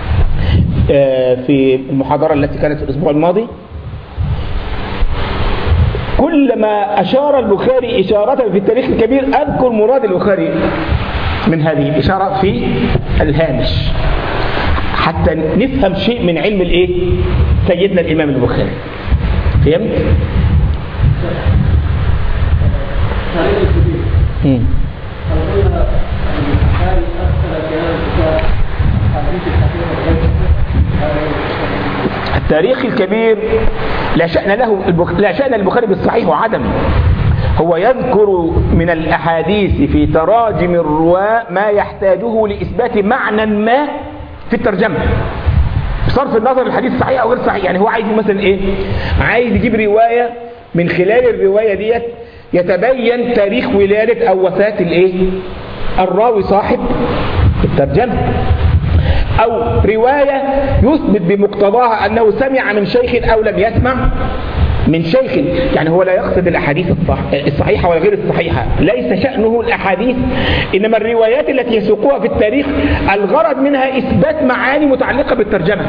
في المحاضرة التي كانت الأسبوع الماضي. كلما أشار البخاري إشارة في التاريخ الكبير أذكر مراد البخاري من هذه الإشارة في الهامش حتى نفهم شيء من علم الإيه؟ سيدنا الإمام البخاري. فهمت؟ مم. التاريخ الكبير لا شأن له لا شأن البخاري بالصحيح وعدمه، هو يذكر من الأحاديث في تراجم الرواة ما يحتاجه لإثبات معنى ما في الترجمة بصرف النظر الحديث صحيح أو غير صحيح. يعني هو عايز مثلا إيه؟ عايز يجيب رواية من خلال الرواية ديت يتبين تاريخ ولادة أو وفاة الإيه؟ الراوي صاحب الترجمة، أو رواية يثبت بمقتضاها أنه سمع من شيخ أو لم يسمع من شيخ. يعني هو لا يقصد الأحاديث الصحيحة ولا غير الصحيحة، ليس شأنه الأحاديث، إنما الروايات التي يسوقها في التاريخ الغرض منها إثبات معاني متعلقة بالترجمة.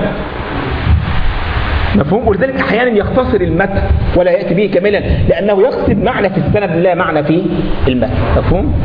مفهوم؟ ولذلك أحيانا يختصر المتن ولا يأتي به كاملا لأنه يقصد معنى في السند لا معنى في المتن. مفهوم؟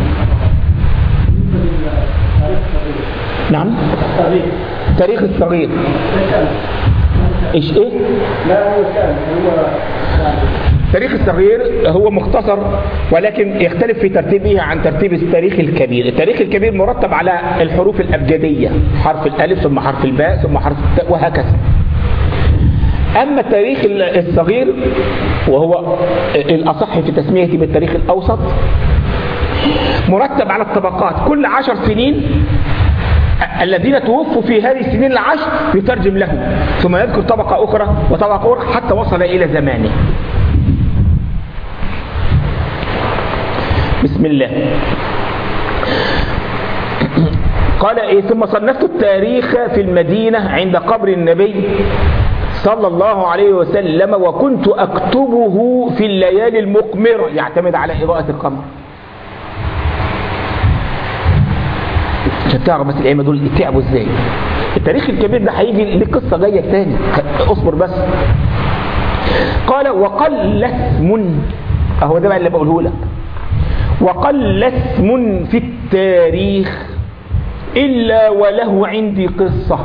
نعم. التاريخ الصغير ايش ايه؟ لا هو كان هو التاريخ الصغير هو مختصر ولكن يختلف في ترتيبه عن ترتيب التاريخ الكبير. التاريخ الكبير مرتب على الحروف الأبجدية، حرف الألف ثم حرف الباء ثم حرف التاء وهكذا. أما التاريخ الصغير وهو الأصح في تسميته بالتاريخ الأوسط مرتب على الطبقات، كل عشر سنين الذين توفوا في هذه السنين العشر يترجم لهم ثم يذكر طبقة أخرى وطبقة أخرى حتى وصل إلى زمانه. بسم الله. قال إيه؟ ثم صنفت التاريخ في المدينة عند قبر النبي صلى الله عليه وسلم وكنت أكتبه في الليالي المقمرة، يعتمد على إضاءة القمر. عشان تعرف بس الأئمة دول تعبوا ازاي. التاريخ الكبير ده هيجي ليه قصة جاية تاني، اصبر بس. قال وقل اسم، اهو ده بقى اللي بقوله لك، وقل اسم في التاريخ إلا وله عندي قصة.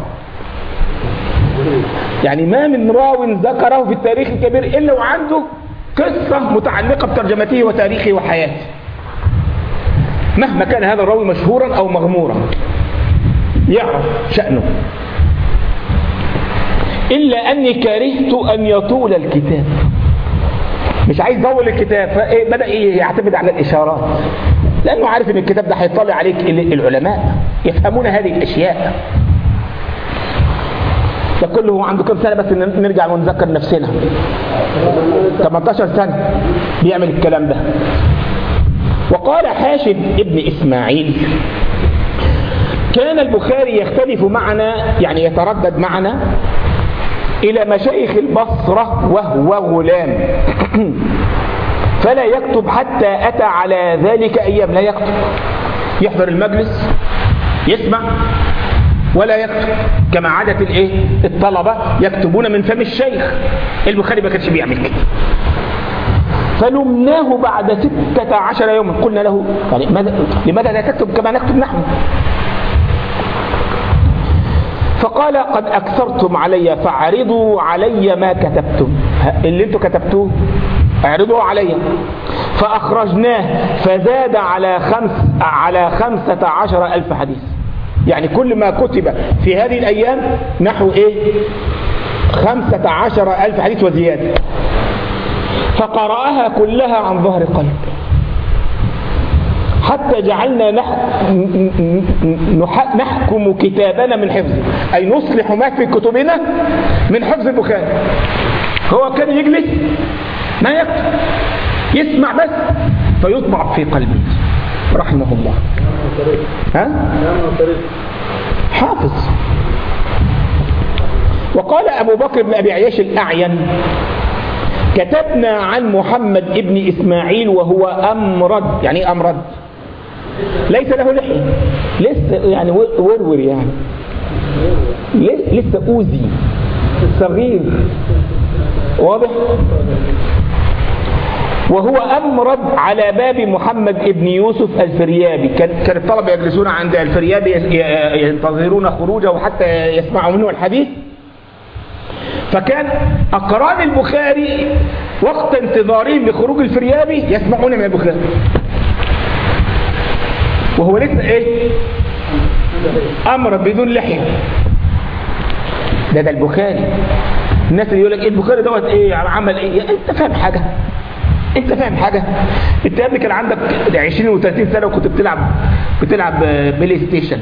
يعني ما من راو ذكره في التاريخ الكبير إلا وعنده قصة متعلقة بترجمته وتاريخه وحياته، مهما كان هذا الراوي مشهورا أو مغمورا يعرف شأنه. إلا أني كرهت أن يطول الكتاب، مش عايز يطول الكتاب، فبدأ يعتمد على الإشارات لأنه عارف أن الكتاب ده هيطلع عليك العلماء يفهمون هذه الأشياء. ده كله هو عنده كم سنة؟ بس نرجع ونذكر نفسنا، ثمانية عشر سنة بيعمل الكلام ده. وقال حاشد ابن إسماعيل كان البخاري يختلف معنا، يعني يتردد معنا إلى مشايخ البصرة وهو غلام فلا يكتب حتى أتى على ذلك أيام. لا يكتب، يحضر المجلس يسمع ولا يكتب، كما عادة الايه الطلبة يكتبون من فم الشيخ. البخاري ما كانش بيعمل كده. فلمناه بعد ستة عشر يوما، قلنا له يعني لماذا لا تكتب كما نكتب نحن؟ فقال قد أكثرتم علي فاعرضوا علي ما كتبتم، اللي انتم كتبتوه اعرضوا علي. فأخرجناه فزاد على خمس على خمسة عشر ألف حديث، يعني كل ما كتب في هذه الأيام نحو إيه خمسة عشر ألف حديث وزيادة. فقرأها كلها عن ظهر قلب، حتى جعلنا نحكم كتابنا من حفظه، أي نصلح ما في كتبنا من حفظ البخاري. هو كان يجلس ما يكتب، يسمع بس فيطبع في قلبه رحمه الله. ها؟ حافظ. وقال أبو بكر بن أبي عياش الأعين كتبنا عن محمد ابن إسماعيل وهو أمرد. يعني أمرد ليس له لحية، لسه يعني ورور، يعني لسه أوزي صغير، واضح؟ وهو أمرد على باب محمد ابن يوسف الفريابي. كان الطلبة يجلسون عند الفريابي ينتظرون خروجه حتى يسمعوا منه الحديث. فكان أقران البخاري وقت انتظارهم لخروج الفريابي يسمعون من البخاري وهو لسه ايه أمر بدون لحية. ده ده البخاري. الناس اللي يقول لك ايه البخاري دوت ايه عمل ايه، انت فاهم حاجة؟ انت فاهم حاجة؟ انت قبل كان عندك عشرين وثلاثين سنة وكنت بتلعب بتلعب بلاي ستيشن.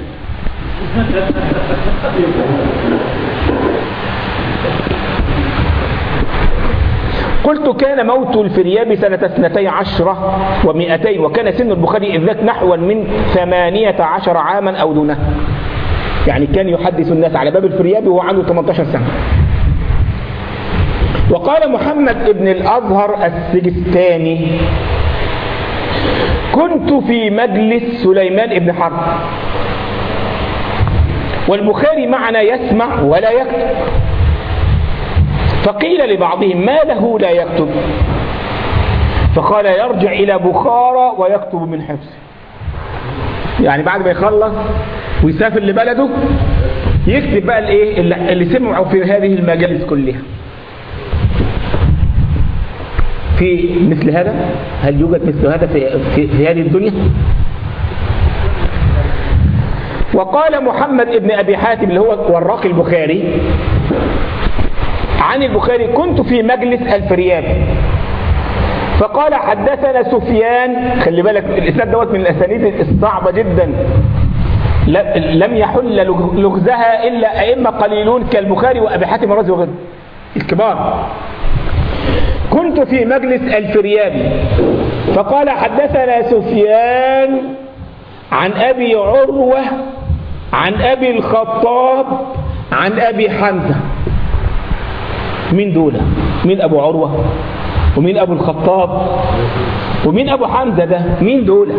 قلت كان موت الفريابي سنة اثنتي عشرة ومئتين، وكان سن البخاري إذ ذاك نحو من ثمانية عشر عاما أو دونه. يعني كان يحدث الناس على باب الفريابي وهو عنده ثمانية عشر سنة. وقال محمد ابن الأزهر السجستاني كنت في مجلس سليمان ابن حرب والبخاري معنا يسمع ولا يكتب، فقيل لبعضهم ما له لا يكتب؟ فقال يرجع إلى بخارى ويكتب من حفظه. يعني بعد ما يخلص ويسافر لبلده يكتب بقى الايه اللي سمعوا في هذه المجالس كلها. في مثل هذا؟ هل يوجد مثل هذا في, في, في هذه الدنيا؟ وقال محمد ابن أبي حاتم اللي هو وراق البخاري عن البخاري كنت في مجلس الفريابي فقال حدثنا سفيان. خلي بالك الإسناد دوت من الأسانيد الصعبة جدا لم يحل لغزها إلا أئمة قليلون كالبخاري وأبي حاتم الرازي وغيره الكبار. كنت في مجلس الفريابي فقال حدثنا سفيان عن أبي عروة عن أبي الخطاب عن أبي حمزة. مين دول؟ مين أبو عروة ومين أبو الخطاب ومين أبو حمزة ده؟ مين دول؟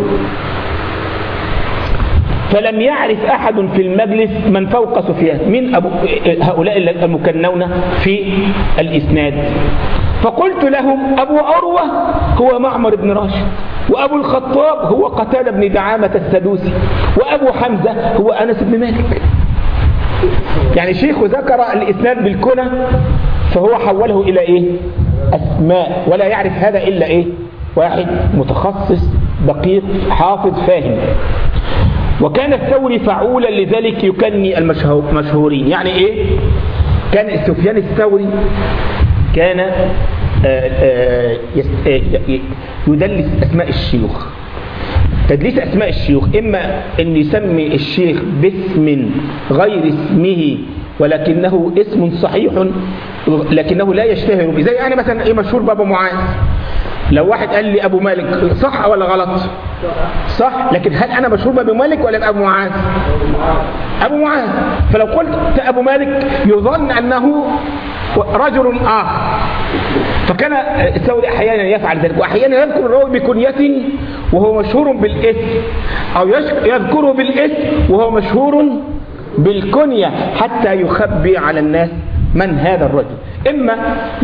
فلم يعرف أحد في المجلس من فوق سفيان من أبو هؤلاء المكنون في الإسناد. فقلت لهم أبو عروة هو معمر بن راشد، وأبو الخطاب هو قتادة بن دعامة السدوسي، وأبو حمزة هو أنس بن مالك. يعني شيخ ذكر الإسناد بالكنى فهو حوله إلى إيه؟ أسماء، ولا يعرف هذا إلا إيه؟ واحد متخصص دقيق حافظ فاهم. وكان الثوري فعولا لذلك يكني المشهورين. يعني إيه؟ كان سفيان الثوري كان آآ آآ يدلس أسماء الشيوخ. تدليس أسماء الشيوخ إما أن يسمي الشيخ باسم غير اسمه ولكنه اسم صحيح لكنه لا يشتهر به، زي يعني مثلا ايه مشهور بابو معاذ. لو واحد قال لي ابو مالك صح ولا غلط؟ صح، لكن هل انا مشهور بابو مالك ولا بابو معاذ؟ ابو معاذ. فلو قلت ابو مالك يظن انه رجل آخر، فكان الثوري أحيانا يفعل ذلك، وأحيانا يذكر الراوي بكنيته وهو مشهور بالاسم، أو يذكره بالاسم وهو مشهور بالكنية حتى يخبي على الناس من هذا الرجل، إما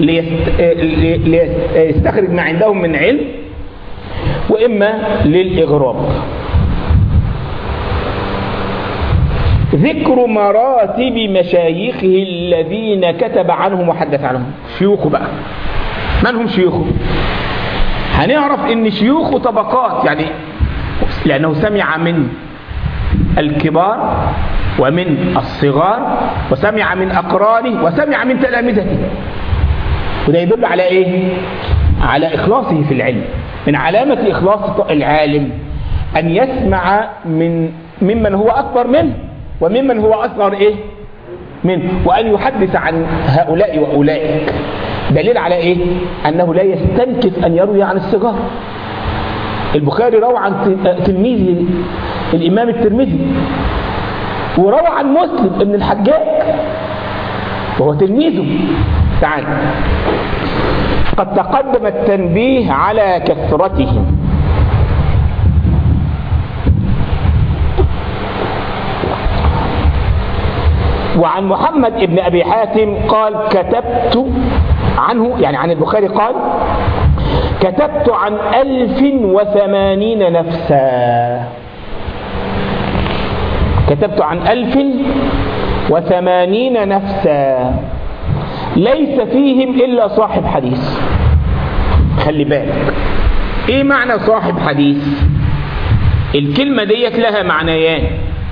ليستخرج ما عندهم من علم، وإما للإغراب. ذكر مراتب مشايخه الذين كتب عنهم وحدث عنهم. شيوخه بقى، من هم شيوخه؟ هنعرف ان شيوخه طبقات، يعني لأنه سمع من الكبار ومن الصغار، وسمع من أقرانه، وسمع من تلامذته، وده يدل على إيه؟ على إخلاصه في العلم. من علامة إخلاص العالم أن يسمع من ممن هو أكبر منه وممن هو أصغر إيه؟ منه، وأن يحدث عن هؤلاء وأولئك. دليل على إيه؟ أنه لا يستنكف أن يروي عن الصغار. البخاري روى عن تلميذه الإمام الترمذي، وروى عن مسلم ابن الحجاج وهو تلميذه. تعال، قد تقدم التنبيه على كثرتهم. وعن محمد ابن أبي حاتم قال كتبت عنه، يعني عن البخاري قال كتبت عن ألف وثمانين نفسا. كتبت عن ألف وثمانين نفسا ليس فيهم إلا صاحب حديث. خلي بالك، إيه معنى صاحب حديث؟ الكلمة ديت لها معنيان.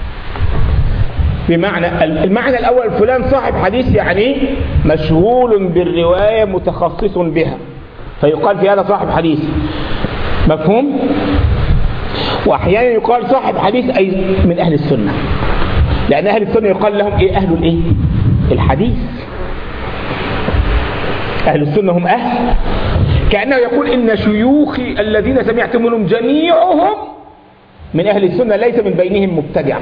بمعنى المعنى الأول فلان صاحب حديث، يعني مشغول بالرواية متخصص بها، فيقال في هذا صاحب حديث. مفهوم؟ وأحيانا يقال صاحب حديث أي من أهل السنة، لأن أهل السنة يقال لهم إيه؟ أهل الإيه؟ الحديث. أهل السنة هم أهل، كأنه يقول إن شيوخي الذين سمعت منهم جميعهم من أهل السنة، ليس من بينهم مبتدع.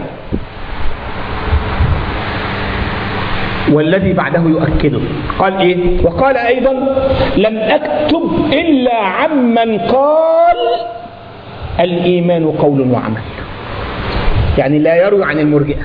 والذي بعده يؤكده قال إيه؟ وقال أيضا لم أكتب إلا عمن قال الإيمان قول وعمل، يعني لا يروي عن المرجئة.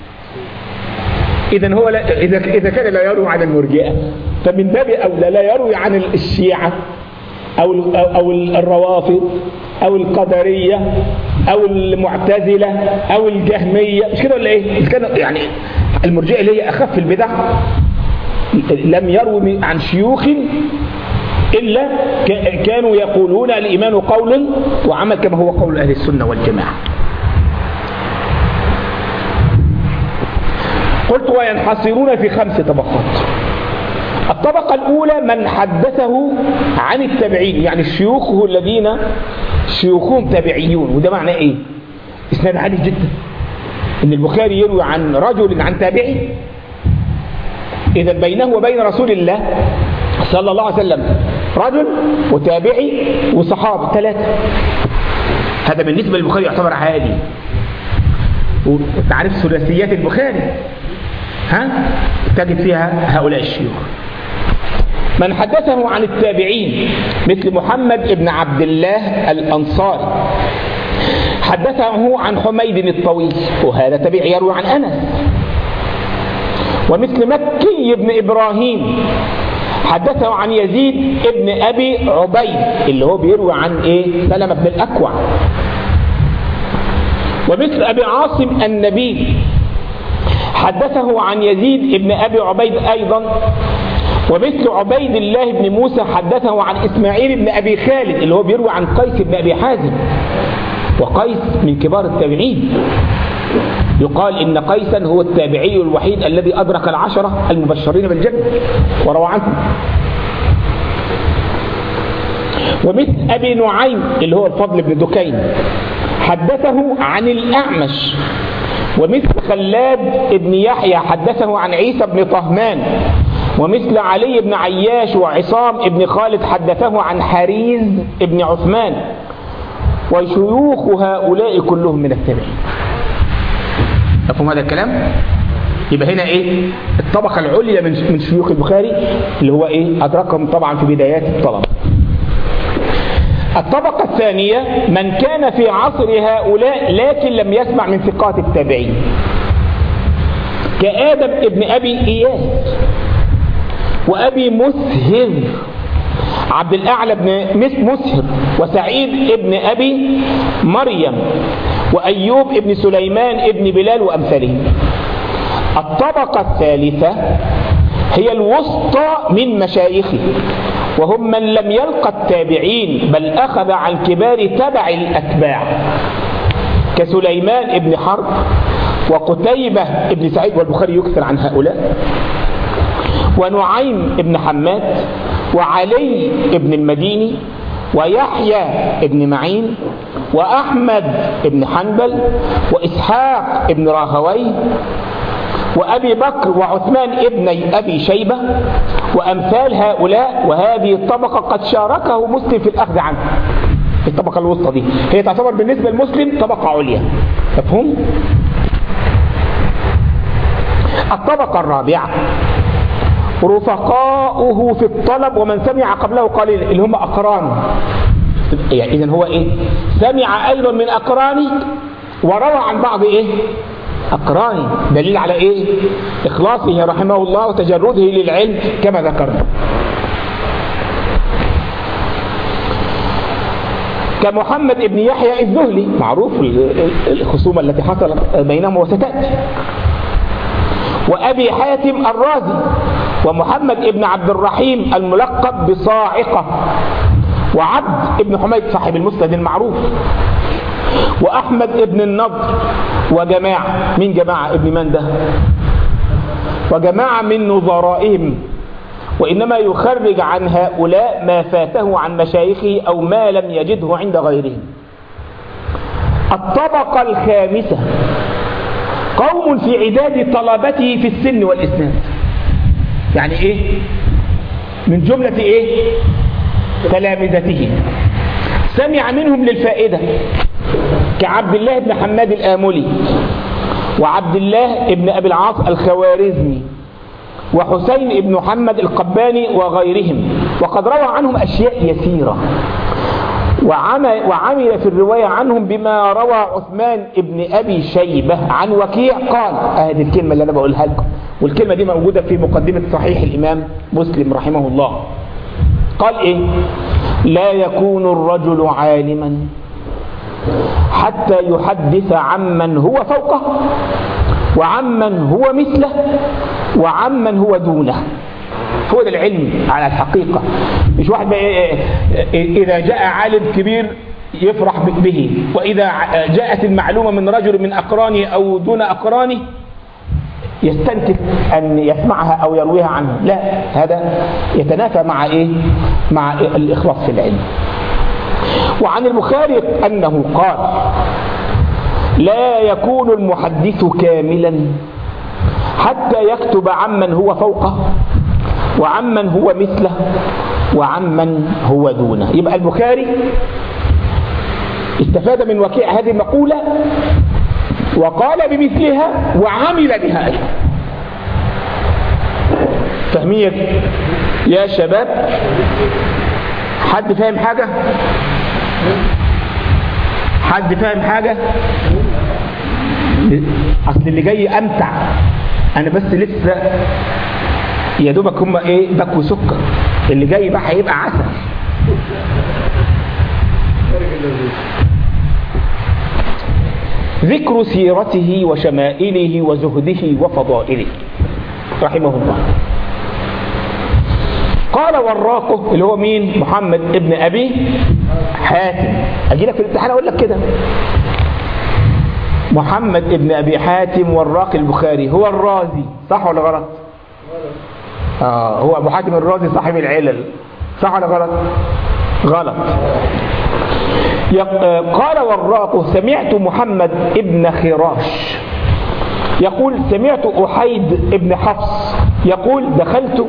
إذن هو لا إذا إذا كان لا يروي عن المرجئة، فمن باب أولى لا يروي عن الشيعة أو أو الروافض أو القدرية أو المعتزلة أو الجهمية، مش كده ولا إيه؟ يعني المرجئة اللي هي أخف البدع لم يروي عن شيوخ إلا كانوا يقولون الإيمان قول وعمل كما هو قول أهل السنة والجماعة. قلت وينحصرون في خمس طبقات. الطبقة الأولى من حدثه عن التابعين، يعني شيوخه الذين شيوخهم تابعيون. وده معنى إيه؟ إسناد عالي جدا، إن البخاري يروي عن رجل عن تابعي، إذا بينه وبين رسول الله صلى الله عليه وسلم رجل وتابعي وصحابي ثلاثة. هذا بالنسبة للبخاري يعتبر عالي. وتعرف ثلاثيات البخاري، ها؟ تجد فيها هؤلاء الشيوخ. من حدثه عن التابعين مثل محمد بن عبد الله الأنصاري، حدثه عن حميد الطويل وهذا تابعي يروي عن أنس. ومثل مكي بن إبراهيم حدثه عن يزيد ابن أبي عبيد اللي هو بيروي عن إيه؟ سلمة بن الأكوع. ومثل أبي عاصم النبي حدثه عن يزيد ابن أبي عبيد أيضا. ومثل عبيد الله بن موسى حدثه عن إسماعيل بن أبي خالد اللي هو بيروي عن قيس بن أبي حازم، وقيس من كبار التابعين. يقال إن قيسا هو التابعي الوحيد الذي أدرك العشرة المبشرين بالجنة وروى عنهم. ومثل أبي نعيم اللي هو الفضل بن دكين حدثه عن الأعمش. ومثل خلاد بن يحيى حدثه عن عيسى بن طهمان. ومثل علي بن عياش وعصام بن خالد حدثه عن حريز بن عثمان. وشيوخ هؤلاء كلهم من التابعين. مفهوم هذا الكلام؟ يبقى هنا ايه الطبقة العليا من من شيوخ البخاري اللي هو ايه أدركهم طبعا في بدايات الطلب. الطبقة الثانية من كان في عصر هؤلاء لكن لم يسمع من ثقات التابعين كآدم ابن أبي إياس وأبي مسهر عبد الأعلى بن مسهر وسعيد ابن أبي مريم وأيوب ابن سليمان ابن بلال وأمثالهم. الطبقة الثالثة هي الوسطى من مشايخه وهم من لم يلقى التابعين بل أخذ عن كبار تبع الأتباع كسليمان ابن حرب وقتيبة ابن سعيد والبخاري يكثر عن هؤلاء ونعيم ابن حماد وعلي ابن المديني ويحيى ابن معين وأحمد ابن حنبل وإسحاق ابن راهوي وأبي بكر وعثمان ابني أبي شيبة وأمثال هؤلاء. وهذه الطبقة قد شاركه مسلم في الأخذ عنه. الطبقة الوسطى دي هي تعتبر بالنسبة للمسلم طبقة عليا. مفهوم؟ الطبقة الرابعة رفقاؤه في الطلب ومن سمع قبله قليلا اللي هم أقرانه. يعني إذن هو إيه؟ سمع أيضا من أقرانه وروى عن بعض إيه؟ أقراني. دليل على إيه؟ إخلاصه رحمه الله وتجرده للعلم كما ذكرنا. كمحمد ابن يحيى الذهلي معروف الخصومة التي حصلت بينهم وستأتي. وأبي حاتم الرازي ومحمد ابن عبد الرحيم الملقب بصاعقة وعبد ابن حميد صاحب المسند المعروف وأحمد ابن النضر وجماعة من جماعة ابن منده وجماعة من نظرائهم. وإنما يخرج عن هؤلاء ما فاته عن مشايخه أو ما لم يجده عند غيرهم. الطبقة الخامسة قوم في عداد طلبته في السن والإسناد. يعني إيه؟ من جملة إيه؟ تلامذته سمع منهم للفائدة كعبد الله بن حماد الآملي وعبد الله بن أبي العاص الخوارزمي وحسين بن محمد القباني وغيرهم. وقد روى عنهم أشياء يسيرة وعمل, وعمل في الرواية عنهم بما روى عثمان بن أبي شيبة عن وكيع قال. هذه الكلمة اللي أنا بقولها لكم والكلمة دي موجودة في مقدمة صحيح الإمام مسلم رحمه الله. قال إيه؟ لا يكون الرجل عالما حتى يحدث عمن هو فوقه وعمن هو مثله وعمن هو دونه. هو ده العلم على الحقيقة. مش واحد إذا جاء عالم كبير يفرح به وإذا جاءت المعلومة من رجل من أقرانه أو دون أقرانه يستنكف أن يسمعها أو يرويها عنه. لا، هذا يتنافى مع إيه؟ مع الإخلاص في العلم. وعن البخاري أنه قال لا يكون المحدث كاملا حتى يكتب عمن هو فوقه وعمن هو مثله وعمن هو دونه. يبقى البخاري استفاد من وكيع هذه المقولة وقال بمثلها وعمل بها أيضا. فهمية يا شباب؟ حد فاهم حاجة؟ حد فاهم حاجة؟ أصل اللي جاي أمتع. أنا بس لسه يا دوبك هم إيه بكوا سكر. اللي جاي بقى هيبقى عسل. ذكر سيرته وشمائله وزهده وفضائله رحمه الله. قال وراقه اللي هو مين؟ محمد ابن أبي حاتم. أجي لك في الامتحان أقول لك كده. محمد ابن أبي حاتم وراق البخاري هو الرازي، صح ولا غلط؟ آه هو أبو حاتم الرازي صاحب العلل، صح ولا غلط؟ غلط. قال وراقه سمعت محمد ابن خراش يقول سمعت أحيد ابن حفص يقول دخلت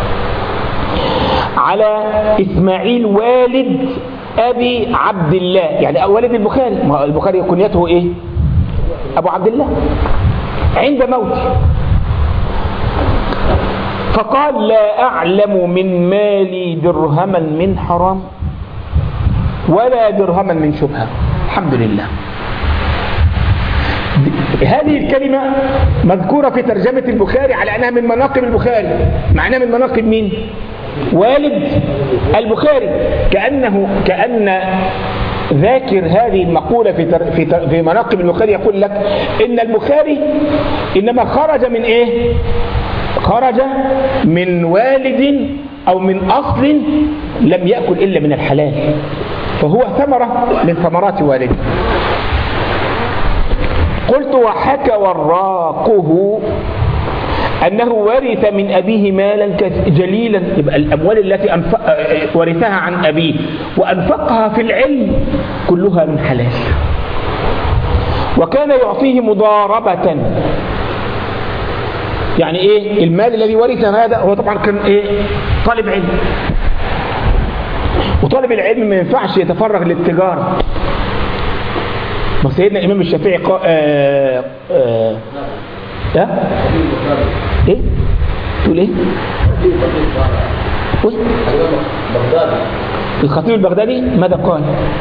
على إسماعيل والد أبي عبد الله، يعني والد البخاري، ما البخاري كنيته إيه؟ أبو عبد الله. عند موته فقال لا أعلم من مالي درهما من حرام ولا درهما من شبهة. الحمد لله. هذه الكلمة مذكورة في ترجمة البخاري على أنها من مناقب البخاري. معناها من مناقب مين؟ والد البخاري. كأنه كأن ذاكر هذه المقولة في في في مناقب البخاري يقول لك إن البخاري إنما خرج من إيه؟ خرج من والد أو من أصل لم يأكل إلا من الحلال، فهو ثمرة من ثمرات والده. قلت وحكى وراقه أنه ورث من أبيه مالا جليلا، يبقى الأموال التي ورثها عن أبيه وأنفقها في العلم كلها من حلال، وكان يعطيه مضاربة. يعني إيه المال الذي ورثه هذا؟ هو طبعا كان إيه؟ طالب علم، وطالب العلم ما ينفعش يتفرغ للتجارة. سيدنا الإمام الشافعي قال آه آه آه ايه تقول ايه الخطيب البغدادي ماذا قال؟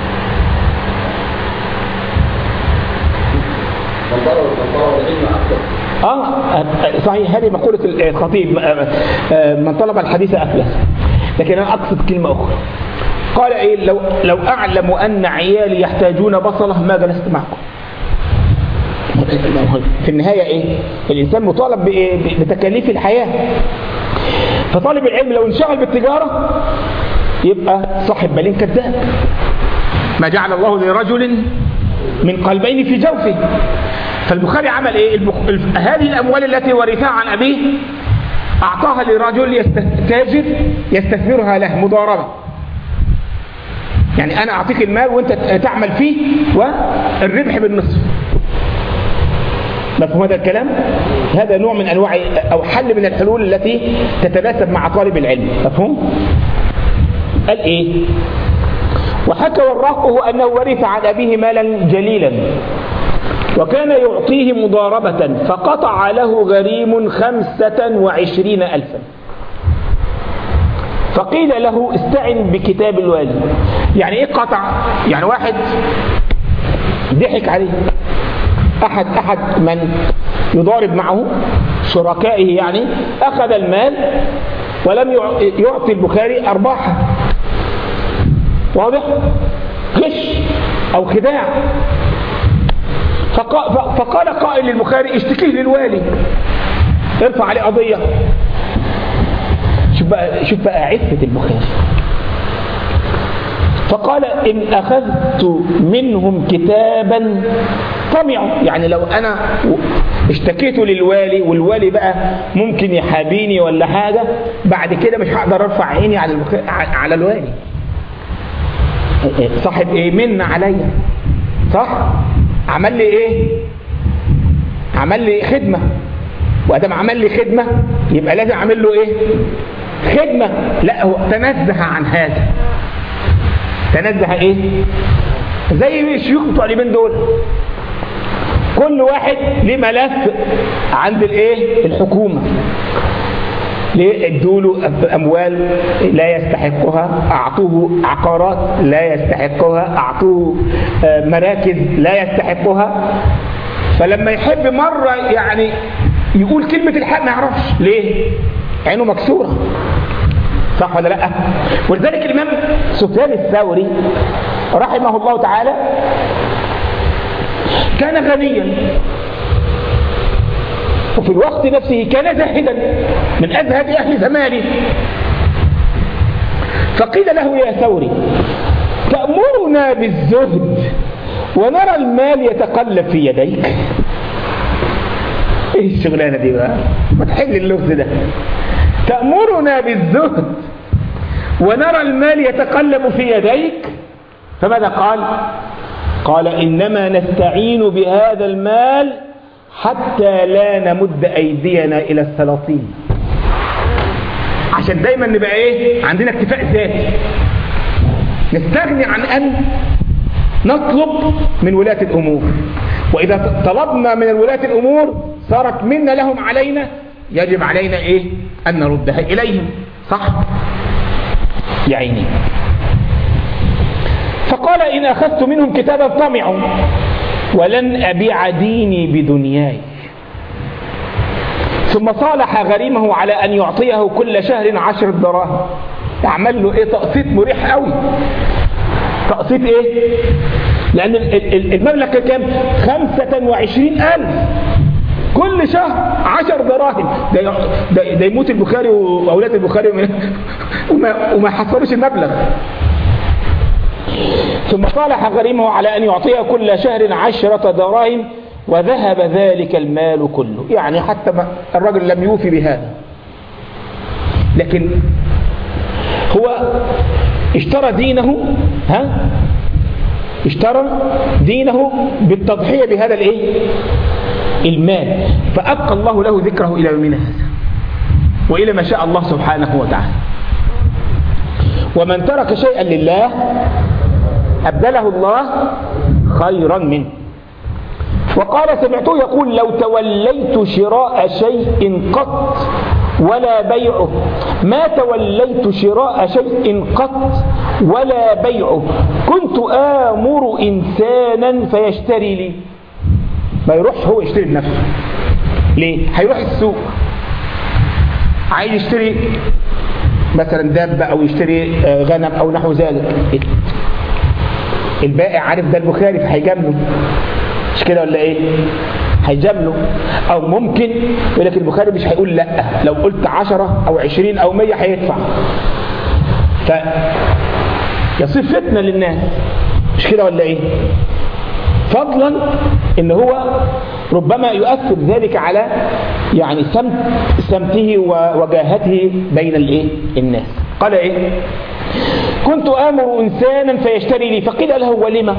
اه صحيح، هذه مقولة الخطيب من طلب الحديث أفلس. لكن أنا أقصد كلمة أخرى. قال إيه؟ لو لو أعلم أن عيالي يحتاجون بصلة ما جلست معكم. في النهاية إيه؟ الإنسان مطالب بإيه؟ بتكاليف الحياة. فطالب العلم لو انشغل بالتجارة يبقى صاحب بالين كذاب. ما جعل الله لرجل من قلبين في جوفه. فالبخاري عمل إيه؟ البخ... هذه الأموال التي ورثها عن أبيه أعطاها لرجل يستاجر يستثمرها له مضاربة. يعني أنا أعطيك المال وأنت تعمل فيه والربح بالنصف. مفهوم هذا الكلام؟ هذا نوع من أنواع أو حل من الحلول التي تتناسب مع طالب العلم. مفهوم؟ قال إيه؟ وحكى وراقه أنه ورث عن أبيه مالا جليلا وكان يعطيه مضاربة فقطع له غريم خمسة وعشرين ألفا. فقيل له استعن بكتاب الوالي. يعني ايه قطع؟ يعني واحد ضحك عليه، احد احد من يضارب معه شركائه، يعني اخذ المال ولم يعطي البخاري ارباحه. واضح؟ غش او خداع. فقال قائل للبخاري اشتكيه للوالي، ارفع عليه قضية. شوف بقى شوف بقى عفة البخاري. فقال إن أخذت منهم كتابا طمعوا. يعني لو أنا اشتكيت للوالي والوالي بقى ممكن يحابيني ولا حاجة، بعد كده مش هقدر ارفع عيني على على الوالي. صاحب ايه؟ من عليا، صح؟ عمل لي ايه؟ عمل لي خدمة، وادام عمل لي خدمة يبقى لازم اعمل له ايه؟ خدمة. لا، هو تنزه عن هذا. تنزه ايه؟ زي الشيوخ بتوع اليمين دول، كل واحد ليه ملف عند الايه؟ الحكومة. ليه ادوا له اموال لا يستحقها، اعطوه عقارات لا يستحقها، اعطوه مراكز لا يستحقها. فلما يحب مرة يعني يقول كلمة الحق ما يعرفش ليه؟ عينه مكسورة. صح ولا لا؟ ولذلك الإمام سفيان الثوري رحمه الله تعالى كان غنيا، وفي الوقت نفسه كان زاهدا من أزهد أهل زمانه. فقيل له يا ثوري تأمرنا بالزهد ونرى المال يتقلب في يديك؟ ايه الشغلانة دي بقى؟ ما تحل اللغز ده. تأمرنا بالزهد ونرى المال يتقلب في يديك؟ فماذا قال؟ قال إنما نستعين بهذا المال حتى لا نمد أيدينا إلى السلاطين، عشان دايما نبقى إيه؟ عندنا اكتفاء ذاتي، نستغني عن أن نطلب من ولاة الأمور. وإذا طلبنا من ولاة الأمور صارت منا لهم علينا يجب علينا إيه أن نردها إليهم، صح؟ يا عيني. فقال إن أخذت منهم كتابا طمعوا ولن أبيع ديني بدنياي. ثم صالح غريمه على أن يعطيه كل شهر عشر دراهم. عمل له إيه؟ تقسيط مريح قوي. تقسيط إيه؟ لأن المبلغ كام؟ خمسة وعشرين ألف كل شهر عشر دراهم. ده, ده, ده يموت البخاري وأولاد البخاري وما, وما حصلوش المبلغ. ثم صالح غريمه على أن يعطيه كل شهر عشرة دراهم وذهب ذلك المال كله. يعني حتى الرجل لم يوفي بهذا، لكن هو اشترى دينه، ها اشترى دينه بالتضحية بهذا الايه المال، فأبقى الله له ذكره إلى يومنا هذا وإلى ما شاء الله سبحانه وتعالى. ومن ترك شيئا لله أبدله الله خيرا منه. وقال سمعته يقول لو توليت شراء شيء قط ولا بيعه ما توليت شراء شيء قط ولا بيعه كنت آمر إنسانا فيشتري لي. ما يروح هو يشتري بنفسه. ليه؟ هيروح السوق عايز يشتري مثلا دابة أو يشتري غنم أو نحو ذلك، البائع عارف ده البخاري فهيجامله، مش كده ولا ايه؟ هيجامله. او ممكن يقول لك البخاري مش هيقول لا، لو قلت عشرة او عشرين او مية هيدفع، فيصير فتنة للناس، مش كده ولا ايه؟ فضلا ان هو ربما يؤثر ذلك على يعني سمت سمته ووجاهته بين الايه الناس. قال ايه؟ كنت آمر إنسانا فيشتري لي. فقيل له ولما؟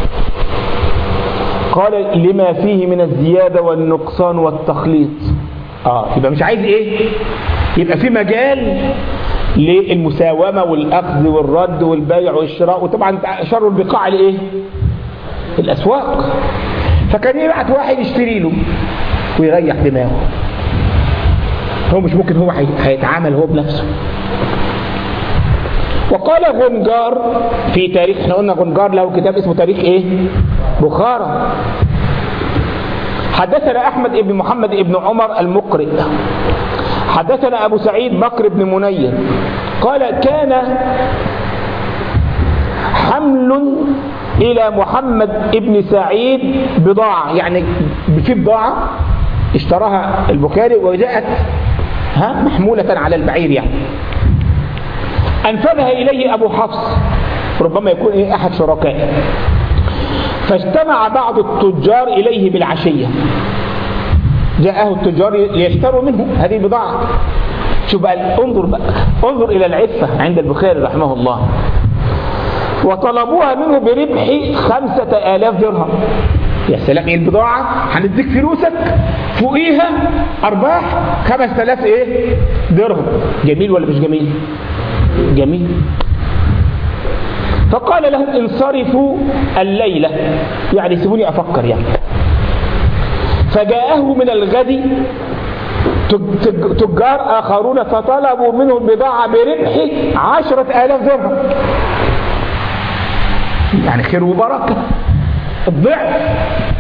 قال لما فيه من الزيادة والنقصان والتخليط. آه يبقى مش عايز إيه؟ يبقى في مجال للمساومة والأخذ والرد والبيع والشراء، وطبعا شر البقاع لإيه؟ الأسواق. فكان يبعت واحد يشتري له ويريح دماغه، هو مش ممكن هو هيتعامل هو بنفسه. وقال غنجار في تاريخ، احنا قلنا غنجار له كتاب اسمه تاريخ ايه؟ بخارى. حدثنا احمد بن محمد بن عمر المقرئ حدثنا ابو سعيد بكر بن منير قال كان حمل الى محمد بن سعيد بضاعة، يعني في بضاعة اشتراها البخاري وجاءت ها محمولة على البعير، يعني أنفذها إليه أبو حفص، ربما يكون إيه أحد شركائه. فاجتمع بعض التجار إليه بالعشية، جاءه التجار ليشتروا منه هذه البضاعة. شوف بقى، انظر بقى، انظر إلى العفة عند البخاري رحمه الله. وطلبوها منه بربح خمسة آلاف درهم. يا سلام، إيه البضاعة؟ هنديك فلوسك فوقيها أرباح خمسة آلاف إيه درهم. جميل ولا مش جميل؟ جميل. فقال لهم انصرفوا الليلة، يعني سيبوني أفكر يعني. فجاءه من الغد تجار آخرون فطلبوا منه البضاعة بربح عشرة آلاف درهم، يعني خير وبركة الضعف.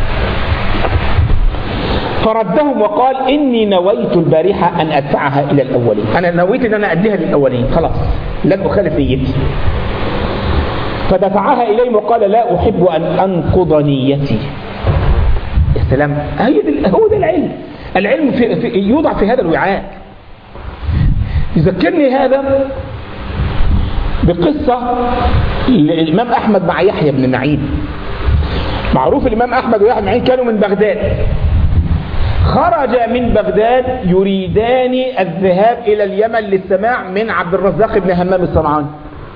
فردهم وقال إني نويت البارحة أن أدفعها إلى الأولين، أنا نويت أن أنا أديها للأولين، خلاص لن أخالف نيتي. فدفعها إليهم وقال لا أحب أن أنقض نيتي. يا سلام، هو ده العلم. العلم في في يوضع في هذا الوعاء. يذكرني هذا بقصة للإمام أحمد مع يحيى بن معين. معروف الإمام أحمد ويحيى بن معين كانوا من بغداد، خرج من بغداد يريدان الذهاب إلى اليمن للسماع من عبد الرزاق بن همام الصنعاني.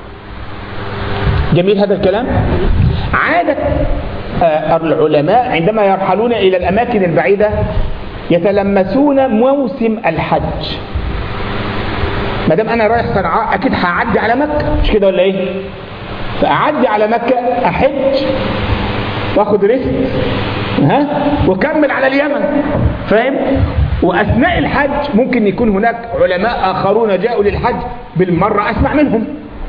جميل هذا الكلام. عادة العلماء عندما يرحلون إلى الأماكن البعيدة يتلمسون موسم الحج. ما دام أنا رايح صنعاء أكيد هعدي على مكة، مش كده ولا إيه؟ فأعدي على مكة أحج وأخد رزق ها وكمل على اليمن، فاهم؟ وأثناء الحج ممكن يكون هناك علماء آخرون جاءوا للحج بالمرة أسمع منهم.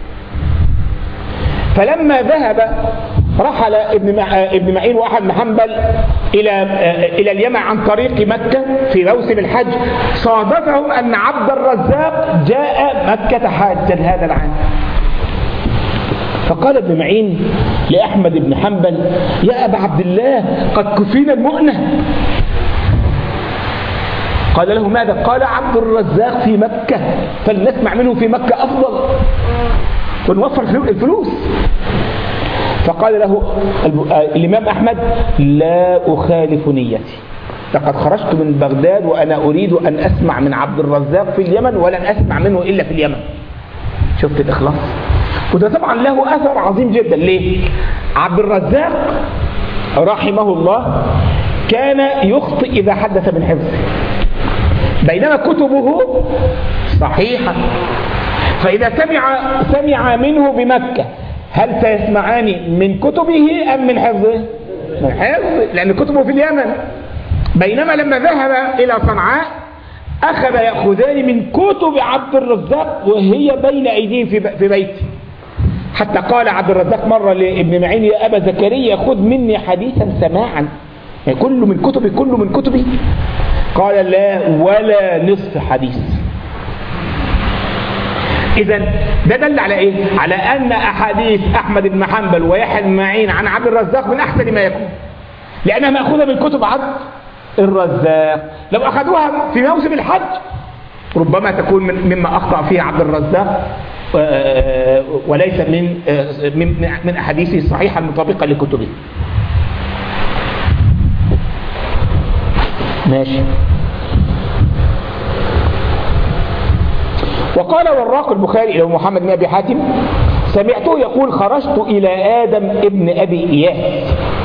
فلما ذهب رحل ابن مع... ابن معين وأحمد بن حنبل إلى إلى اليمن عن طريق مكة في موسم الحج، صادفهم أن عبد الرزاق جاء مكة حاجا هذا العام. فقال ابن معين لأحمد بن حنبل: يا أبا عبد الله قد كفينا المؤنة. قال له: ماذا؟ قال: عبد الرزاق في مكة، فلنسمع منه في مكة أفضل ونوفر الفلوس. فقال له الإمام أحمد: لا أخالف نيتي، لقد خرجت من بغداد وأنا أريد أن أسمع من عبد الرزاق في اليمن، ولن أسمع منه إلا في اليمن. شفت الإخلاص؟ وده طبعا له أثر عظيم جدا. ليه؟ عبد الرزاق رحمه الله كان يخطئ إذا حدث من حفظه، بينما كتبه صحيحة. فإذا سمع سمع منه بمكة، هل سيسمعان من كتبه أم من حفظه؟ من حفظه، لأن كتبه في اليمن. بينما لما ذهب إلى صنعاء أخذ يأخذان من كتب عبد الرزاق وهي بين أيديهم في بيته. حتى قال عبد الرزاق مرة لابن معين: يا أبا زكريا خذ مني حديثا سماعا، يعني كله من كتبي كله من كتبي. قال: لا ولا نصف حديث. إذا ده دل على إيه؟ على أن أحاديث أحمد بن حنبل ويحيى بن معين عن عبد الرزاق من أحسن ما يكون، لأنها مأخوذة من كتب عبد الرزاق. لو أخذوها في موسم الحج ربما تكون مما أخطأ فيها عبد الرزاق وليس من من من أحاديثه الصحيحة المطابقة لكتبه. ماشي. وقال وراق البخاري إلى محمد بن أبي حاتم: سمعته يقول: خرجت إلى آدم ابن أبي إياس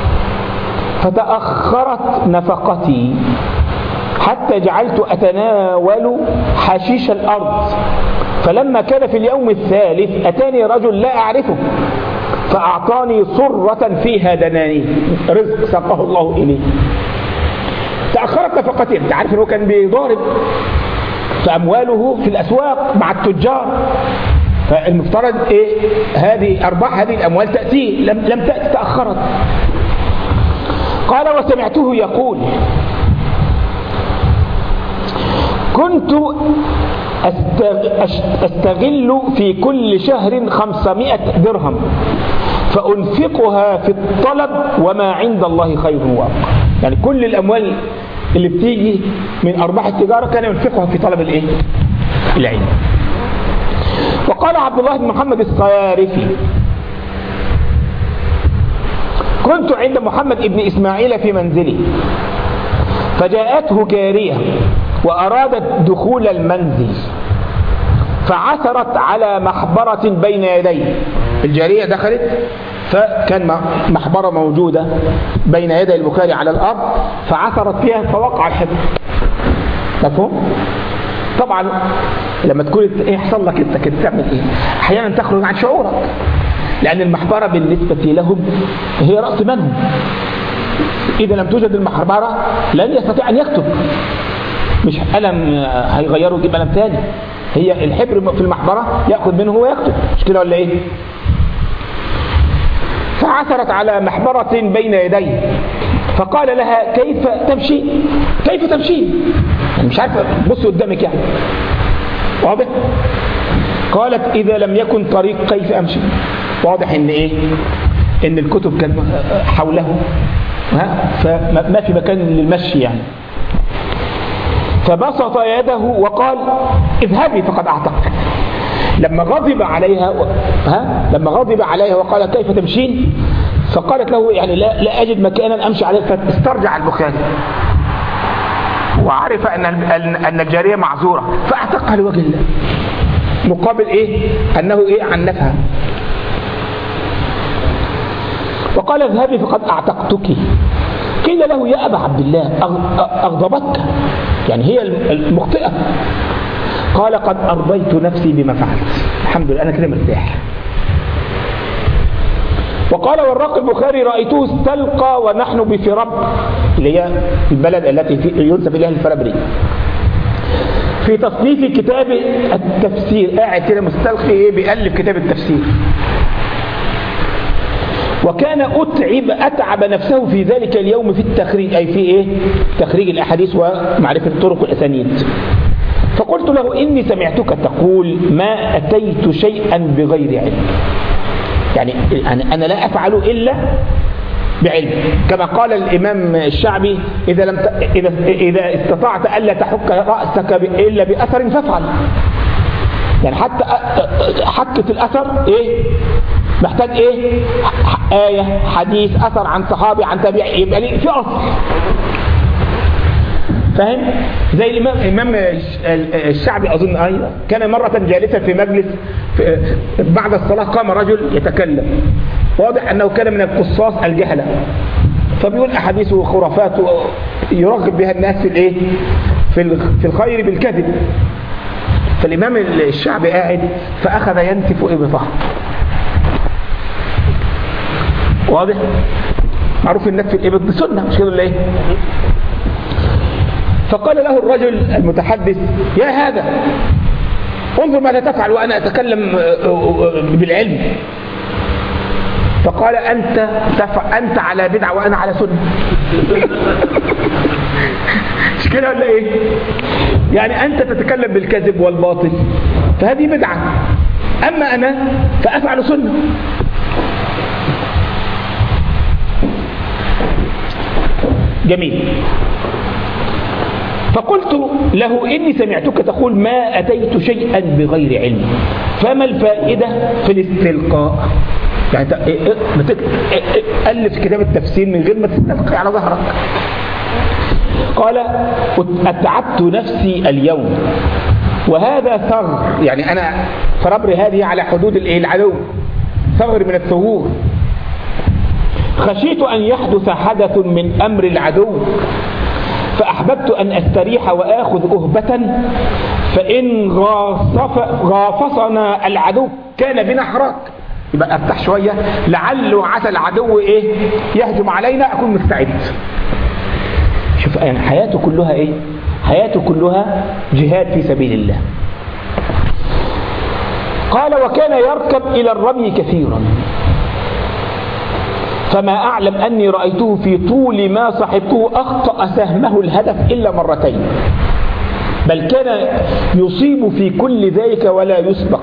فتأخرت نفقتي حتى جعلت أتناول حشيش الأرض، فلما كان في اليوم الثالث أتاني رجل لا أعرفه فأعطاني صرة فيها دنانير، رزق ساقه الله إليه. تأخرت نفقتي، أنت عارف أنه كان بيضارب فأمواله في الأسواق مع التجار، فالمفترض إيه؟ هذه أرباح هذه الأموال تأتي، لم, لم تأتي، تأخرت. قال: وسمعته يقول: كنت أستغل في كل شهر خمسمائة درهم فأنفقها في الطلب وما عند الله خير وأبقى. يعني كل الأموال اللي بتيجي من أرباح التجارة كان ينفقها في طلب الإيه؟ العلم. وقال عبد الله بن محمد الصيارفي: كنت عند محمد بن إسماعيل في منزلي فجاءته جارية وأرادت دخول المنزل فعثرت على محبرة بين يديه. الجارية دخلت فكان محبرة موجودة بين يدي البخاري على الأرض فعثرت فيها فوقع الحبر. مفهوم؟ طبعا لما تكون يحصل لك انت كده تعمل ايه؟ احيانا تخرج عن شعورك، لأن المحبرة بالنسبة لهم هي رأس مالهم. إذا لم توجد المحبرة لن يستطيع أن يكتب، مش قلم هيغيره يجيب قلم ثاني، هي الحبر في المحبرة يأخذ منه ويكتب، مش كده ولا إيه؟ فعثرت على محبرة بين يديه فقال لها: كيف تمشي؟ كيف تمشي؟ يعني مش عارفة، بص قدامك يعني، واضح؟ قالت: إذا لم يكن طريق كيف أمشي؟ واضح إن إيه؟ إن الكتب كانت حوله، ها؟ فما في مكان للمشي يعني. فبسط يده وقال: اذهبي فقد أعتقت. لما غضب عليها ها لما غضب عليها وقال: كيف تمشين؟ فقالت له: يعني لا, لا أجد مكانا أمشي عليه. فاسترجع البخاري وعرف أن أن الجارية معذورة فأعتقها لوجه الله، مقابل إيه؟ أنه إيه؟ عنفها. وقال: اذهبي فقد أعتقتك. قيل له: يا أبا عبد الله أغضبتك، يعني هي المخطئة. قال: قد أرضيت نفسي بما فعلت، الحمد لله أنا كده مرتاح. وقال والراق البخاري رأيته استلقى ونحن بفرب، اللي هي البلد التي ينسب إليها الفرابري، في تصنيف كتاب التفسير، قاعد كده مستلقي ايه بيألف كتاب التفسير. وكان أتعب أتعب نفسه في ذلك اليوم في التخريج، أي في إيه؟ تخريج الأحاديث ومعرفة طرق الأسانيد. فقلت له إني سمعتك تقول ما أتيت شيئا بغير علم، يعني أنا لا أفعل إلا بعلم، كما قال الإمام الشعبي إذا لم ت... إذا إذا استطعت ألا تحك رأسك إلا بأثر فافعل. يعني حتى حكة الأثر إيه؟ محتاج إيه؟ آية، حديث، أثر عن صحابي، عن تابعي، يبقى ليه في أصل. فاهم؟ زي الإمام الإمام الشعبي أظن أيضا كان مرة جالسا في مجلس في بعد الصلاة قام رجل يتكلم، واضح أنه كان من القصاص الجهلة، فبيقول أحاديث وخرافات يرغب بها الناس في الإيه؟ في في الخير بالكذب. فالإمام الشعبي قاعد فأخذ ينتف إبطه، واضح؟ معروف النتف الإبط دي سنة، مش كده ولا إيه؟ فقال له الرجل المتحدث يا هذا انظر ماذا تفعل وأنا أتكلم بالعلم. فقال أنت تفع أنت على بدعة وأنا على سنة. مش كده ولا إيه؟ يعني أنت تتكلم بالكذب والباطل فهذه بدعة، أما أنا فأفعل سنة. جميل. فقلت له إني سمعتك تقول ما أتيت شيئا بغير علم، فما الفائدة في الاستلقاء؟ يعني ألف كتاب التفسير من غير ما تستلقي على ظهرك. قال أتعبت نفسي اليوم وهذا ثغر، يعني أنا فربري هذه على حدود العدو، ثغر من الثغور، خشيت أن يحدث حدث من أمر العدو فأحببت أن أستريح وآخذ أهبة، فإن غاصف غافصنا العدو كان بنا حراك، يبقى أفتح شوية لعل وعسى العدو إيه يهجم علينا أكون مستعد. شوف يعني حياته كلها إيه؟ حياته كلها جهاد في سبيل الله. قال وكان يركب إلى الرمي كثيرا، فما أعلم أني رأيته في طول ما صحبته أخطأ سهمه الهدف إلا مرتين، بل كان يصيب في كل ذلك ولا يسبق.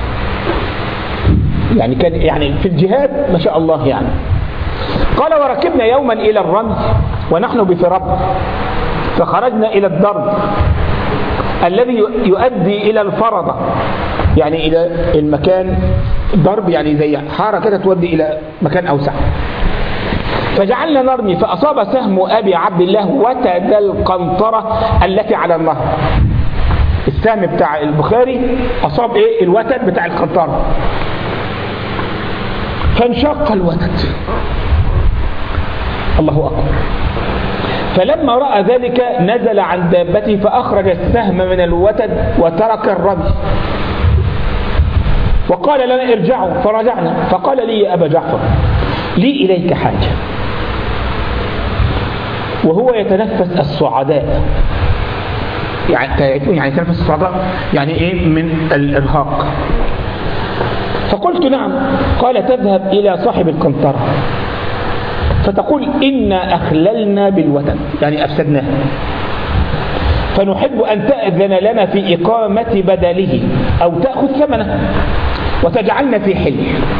يعني كان يعني في الجهاد ما شاء الله يعني. قال وركبنا يوما إلى الرمي ونحن بفرب، فخرجنا إلى الضرب الذي يؤدي إلى الفرضة، يعني إلى المكان ضرب، يعني زي حارة كده تودي إلى مكان أوسع. فجعلنا نرمي فأصاب سهم أبي عبد الله وتد القنطرة التي على النهر. السهم بتاع البخاري أصاب إيه؟ الوتد بتاع القنطرة، فانشق الوتد. الله أكبر. فلما رأى ذلك نزل عن دابته فأخرج السهم من الوتد وترك الرمي، وقال لنا ارجعوا، فرجعنا. فقال لي يا أبا جعفر لي إليك حاجة، وهو يتنفس الصعداء، يعني يعني يتنفس الصعداء يعني إيه؟ من الإرهاق. فقلت نعم. قال تذهب إلى صاحب القنطرة فتقول إنا أخللنا بالوتد، يعني أفسدناه، فنحب أن تأذن لنا في إقامة بدله أو تأخذ ثمنه وتجعلنا في حل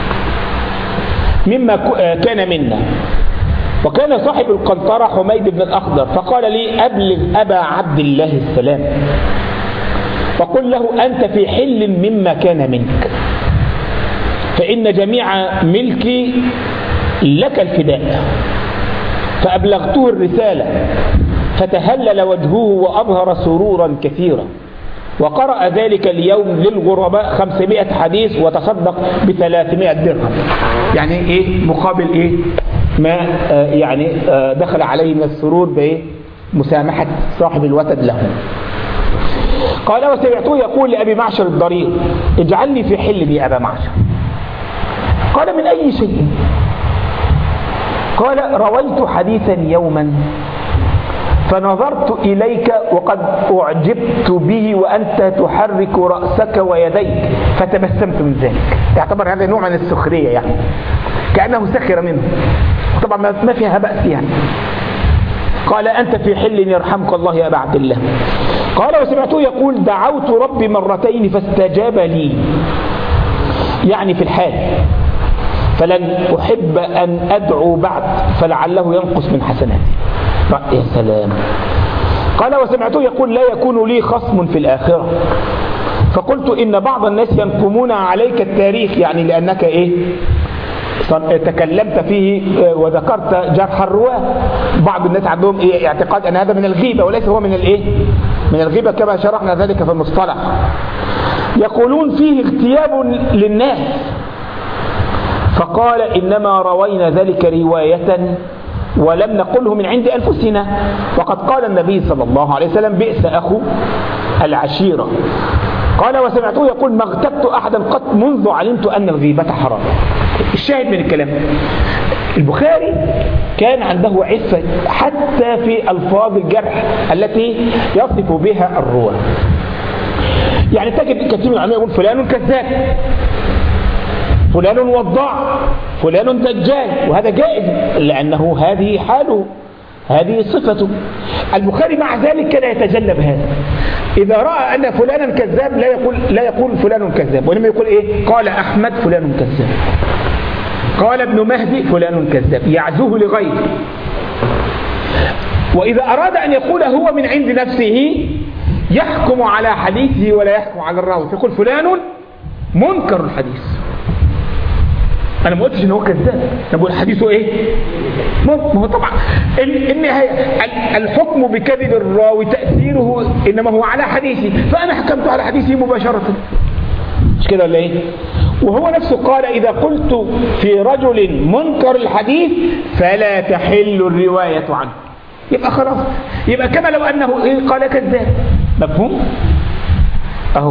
مما كان منا. وكان صاحب القنطرة حميد بن الأخضر، فقال لي أبلغ أبا عبد الله السلام وقل له أنت في حل مما كان منك، فإن جميع ملكي لك الفداء. فأبلغته الرسالة فتهلل وجهه وأظهر سرورا كثيرا، وقرأ ذلك اليوم للغرباء خمسمائة حديث وتصدق بثلاثمائة درهم، يعني إيه مقابل إيه ما آه يعني آه دخل عليه من السرور بمسامحة صاحب الوتد له. قال وسمعته يقول لأبي معشر الضرير اجعلني في حل بي أبا معشر. قال من أي شيء؟ قال رويت حديثا يوما فنظرت إليك وقد أعجبت به وأنت تحرك رأسك ويديك فتبسمت من ذلك. يعتبر هذا نوع من السخرية، يعني كأنه سخر منه، طبعا ما فيها بأس يعني. قال أنت في حل يرحمك الله يا أبا عبد الله. قال وسمعته يقول دعوت ربي مرتين فاستجاب لي، يعني في الحال، فلن أحب أن أدعو بعد فلعله ينقص من حسناتي. يا سلام. قال وسمعته يقول لا يكون لي خصم في الآخرة، فقلت إن بعض الناس ينقمون عليك التاريخ، يعني لأنك إيه تكلمت فيه وذكرت جرح الرواة. بعض الناس عندهم إيه اعتقاد أن هذا من الغيبة وليس هو من الإيه من الغيبة كما شرحنا ذلك في المصطلح. يقولون فيه اغتياب للناس. فقال إنما روينا ذلك رواية ولم نقله من عند أنفسنا، وقد قال النبي صلى الله عليه وسلم بئس أخو العشيرة. قال وسمعته يقول ما اغتبت أحدا قط منذ علمت أن الغيبة حرام. الشاهد من الكلام البخاري كان عنده عفة حتى في ألفاظ الجرح التي يصف بها الرواة. يعني تجد كثير من العلماء يقول فلان كذاب، فلان وضاع، فلان دجال، وهذا جائز لأنه هذه حاله، هذه صفته. البخاري مع ذلك كان يتجنب هذا. إذا رأى أن فلانا كذاب لا يقول لا يقول فلان كذاب، وإنما يقول إيه قال أحمد فلان كذاب، قال ابن مهدي فلان كذاب، يعزوه لغيره. وإذا أراد أن يقول هو من عند نفسه يحكم على حديثه ولا يحكم على الراوي، فيقول فلان منكر الحديث. أنا ما قلتش إن هو كذاب، أنا بقول حديثه إيه؟ ما هو طبعا النهاية الحكم بكذب الراوي تأثيره إنما هو على حديثه، فأنا حكمت على حديثه مباشرة، مش كده ولا إيه؟ وهو نفسه قال إذا قلت في رجل منكر الحديث فلا تحل الرواية عنه. يبقى خلاص، يبقى كما لو أنه إيه قال كذاب. مفهوم؟ أهو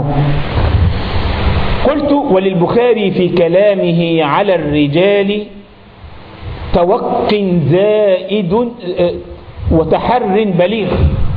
قلت وللبخاري في كلامه على الرجال توق زائد وتحر بليغ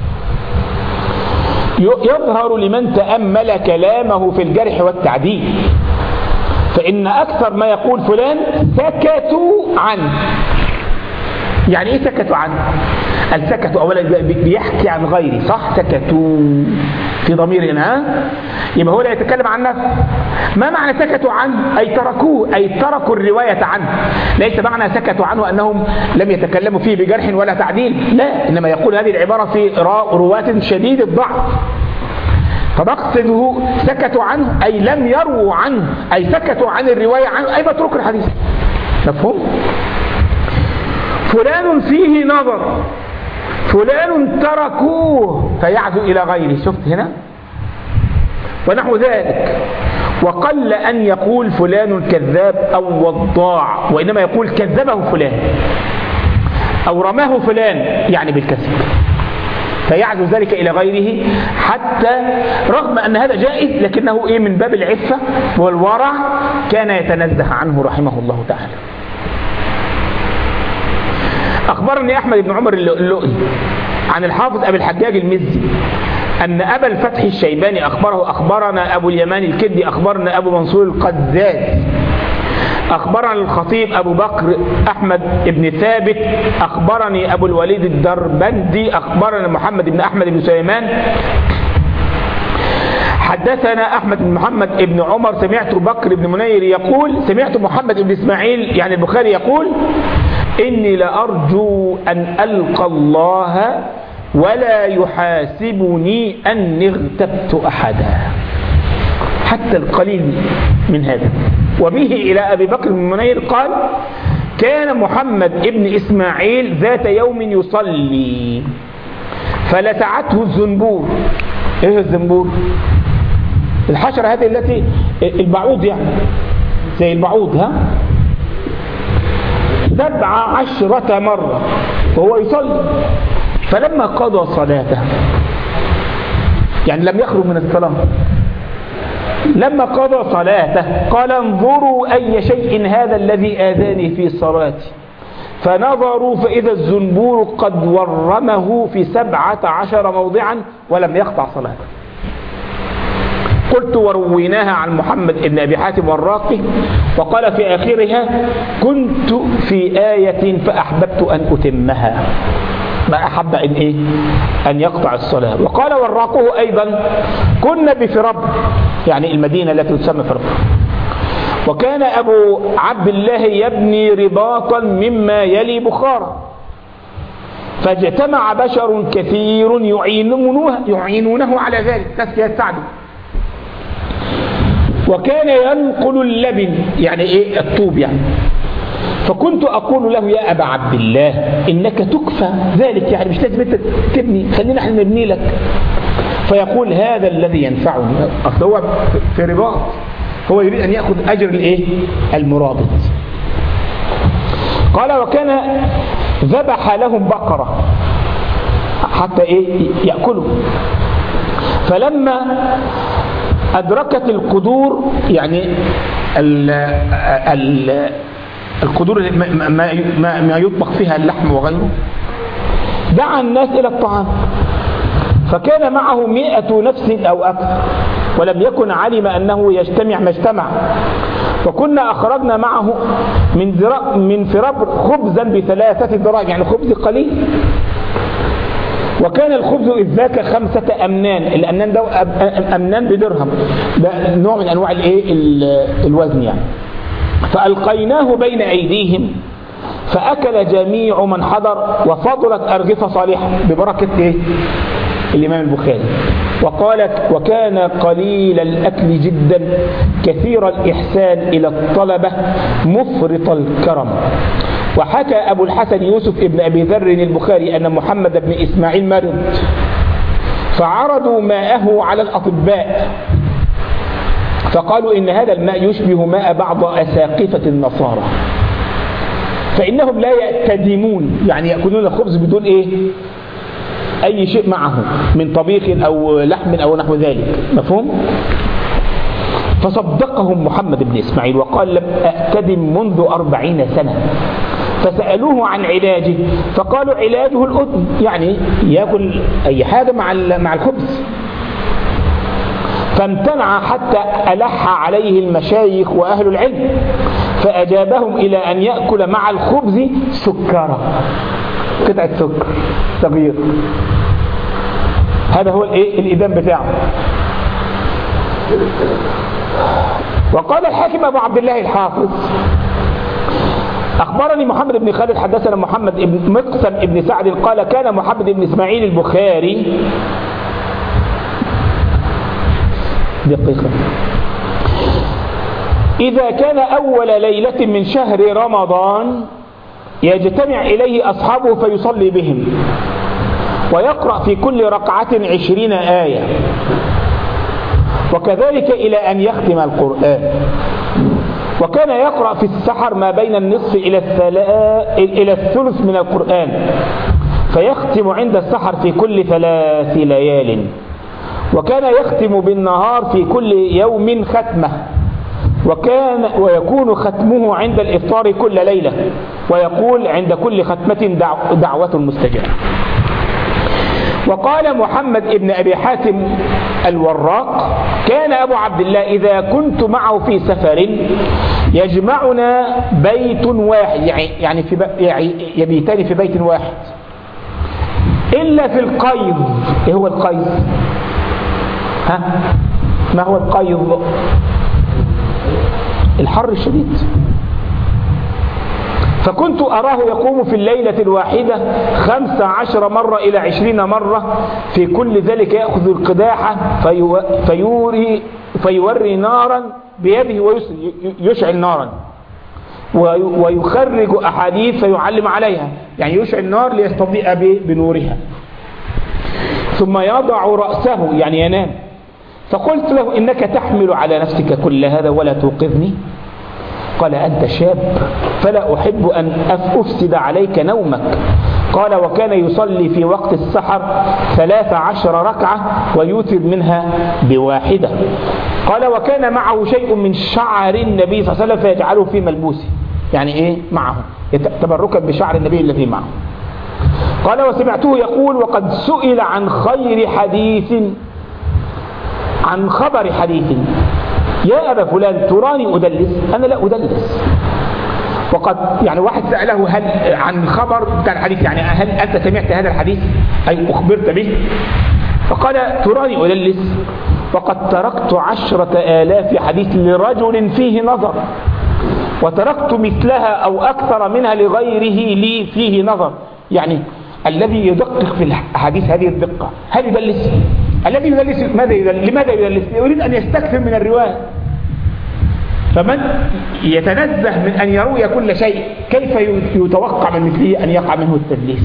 يظهر لمن تأمل كلامه في الجرح والتعديل، فإن أكثر ما يقول فلان سكتوا عنه. يعني إيه سكتوا عنه؟ السكتوا أولا بيحكي عن غيره، صح؟ سكتوا في ضمير هنا، يبقى هو لا يتكلم عن نفسه. ما معنى سكتوا عنه؟ أي تركوه، أي تركوا الرواية عنه. ليس معنى سكتوا عنه أنهم لم يتكلموا فيه بجرح ولا تعديل، لا، إنما يقول هذه العبارة في رواة شديد الضعف. فمقصده سكتوا عنه أي لم يروا عنه، أي سكتوا عن الرواية عنه، أي متروك الحديث. مفهوم؟ فلان فيه نظر، فلان تركوه فيعزو إلى غيره. شفت هنا؟ ونحو ذلك. وقل أن يقول فلان كذاب أو وضاع، وإنما يقول كذبه فلان أو رماه فلان، يعني بالكذب، فيعزو ذلك إلى غيره، حتى رغم أن هذا جائز لكنه إيه من باب العفة والورع كان يتنزه عنه رحمه الله تعالى. أخبرني أحمد بن عمر اللؤي عن الحافظ أبي الحجاج المزي أن أبا الفتح الشيباني أخبره أخبرنا أبو اليمان الكدي أخبرنا أبو منصور القزاز أخبرنا الخطيب أبو بكر أحمد بن ثابت أخبرني أبو الوليد الدربندي أخبرنا محمد بن أحمد بن سليمان حدثنا أحمد بن محمد بن عمر سمعت بكر بن منير يقول سمعت محمد بن إسماعيل يعني البخاري يقول إني لأرجو أن ألقى الله ولا يحاسبني أني اغتبت أحدا، حتى القليل من هذا. وبه إلى أبي بكر بن منير قال كان محمد بن إسماعيل ذات يوم يصلي فلسعته الزنبور. إيه الزنبور؟ الحشرة هذه التي البعوض، يعني زي البعوض، ها، سبع عشرة مرة وهو يصلي. فلما قضى صلاته، يعني لم يخرج من الصلاة، لما قضى صلاته قال انظروا أي شيء هذا الذي آذاني في صلاتي، فنظروا فإذا الزنبور قد ورمه في سبعة عشر موضعا ولم يقطع صلاته. قلت ورويناها عن محمد بن أبي حاتم والراقي وقال في آخرها كنت في آية فأحببت أن أتمها، ما أحب أن إيه أن يقطع الصلاة. وقال والراقه أيضا كنا بفربر، يعني المدينة التي تسمى فربر، وكان أبو عبد الله يبني رباطا مما يلي بخارى، فاجتمع بشر كثير يعينونه, يعينونه على ذلك، ناس يساعدوا. وكان ينقل اللبن، يعني إيه الطوب يعني. فكنت أقول له يا أبا عبد الله إنك تكفى ذلك، يعني مش لازم أنت تبني، خلينا احنا نبني لك. فيقول هذا الذي ينفعني، أصل هو في رباط، هو يريد أن يأخذ أجر الإيه المرابط. قال وكان ذبح لهم بقرة حتى إيه يأكلوا، فلما أدركت القدور، يعني ال ال القدور ما, ما, ما يطبخ فيها اللحم وغيره، دعا الناس إلى الطعام، فكان معه مئة نفس أو أكثر، ولم يكن علم أنه يجتمع ما اجتمع. وكنا أخرجنا معه من من فربر خبزا بثلاثة دراهم، يعني خبز قليل. وكان الخبز إذ ذاك خمسة أمنان، الأمنان ده أمنان بدرهم، ده نوع من أنواع الإيه الوزن يعني. فألقيناه بين أيديهم فأكل جميع من حضر، وفضلت أرغفة صالحة ببركة إيه الإمام البخاري. وقالت وكان قليل الأكل جدا كثير الإحسان إلى الطلبة مفرط الكرم. وحكى أبو الحسن يوسف ابن أبي ذر البخاري أن محمد بن إسماعيل مرض، فعرضوا ماءه على الأطباء فقالوا إن هذا الماء يشبه ماء بعض أساقفة النصارى، فإنهم لا يأتدمون، يعني يأكلون الخبز بدون إيه أي شيء معه من طبيخ أو لحم أو نحو ذلك، مفهوم؟ فصدقهم محمد بن إسماعيل وقال لم أأتدم منذ أربعين سنة. فسألوه عن علاجه فقالوا علاجه الأذن، يعني يأكل أي حاجة مع مع الخبز. فامتنع حتى ألح عليه المشايخ وأهل العلم، فأجابهم إلى أن يأكل مع الخبز سكرا، قطعة سكر صغير، هذا هو الايه الإدام بتاعه. وقال الحاكم أبو عبد الله الحافظ أخبرني محمد بن خالد حدثنا محمد بن مقسم بن سعد قال كان محمد بن إسماعيل البخاري دقيقة إذا كان أول ليلة من شهر رمضان يجتمع إليه أصحابه فيصلي بهم ويقرأ في كل ركعة عشرين آية، وكذلك إلى أن يختم القرآن. وكان يقرأ في السحر ما بين النصف إلى إلى الثلث من القرآن، فيختم عند السحر في كل ثلاث ليال. وكان يختم بالنهار في كل يوم ختمة، وكان ويكون ختمه عند الإفطار كل ليلة، ويقول عند كل ختمة دعو دعوة مستجابة. وقال محمد ابن أبي حاتم الوراق كان أبو عبد الله إذا كنت معه في سفر يجمعنا بيت واحد، يعني في يعني يبيتان في بيت واحد، إلا في القيظ. إيه هو القيظ؟ ها؟ ما هو القيظ؟ الحر الشديد. فكنت أراه يقوم في الليلة الواحدة خمس عشر مرة إلى عشرين مرة، في كل ذلك يأخذ القداحة فيوري فيوري نارا بيده ويشعل نارا، ويخرج أحاديث فيعلم عليها، يعني يشعل نار ليستضيء بنورها، ثم يضع رأسه يعني ينام. فقلت له إنك تحمل على نفسك كل هذا ولا توقظني؟ قال أنت شاب فلا أحب أن أفسد عليك نومك. قال وكان يصلي في وقت السحر ثلاث عشر ركعة ويوتر منها بواحدة. قال وكان معه شيء من شعر النبي صلى الله عليه وسلم فيجعله في ملبوسه، يعني إيه معه، تبركا بشعر النبي الذي معه. قال وسمعته يقول وقد سئل عن خير حديث، عن خبر حديث، يا أبا فلان تراني أدلس؟ أنا لا أدلس. وقد يعني واحد سأله هل عن خبر بتاع الحديث، يعني هل أنت سمعت هذا الحديث أي أخبرت به؟ فقال تراني أدلس وقد تركت عشرة آلاف حديث لرجل فيه نظر، وتركت مثلها أو أكثر منها لغيره لي فيه نظر. يعني الذي يدقق في الحديث هذه الدقة هل يدلس؟ الذي يدلس ماذا يدلس؟ لماذا يدلس؟ يريد أن يستكثر من الرواية. فمن يتنزه من أن يروي كل شيء كيف يتوقع من مثله أن يقع منه التدليس؟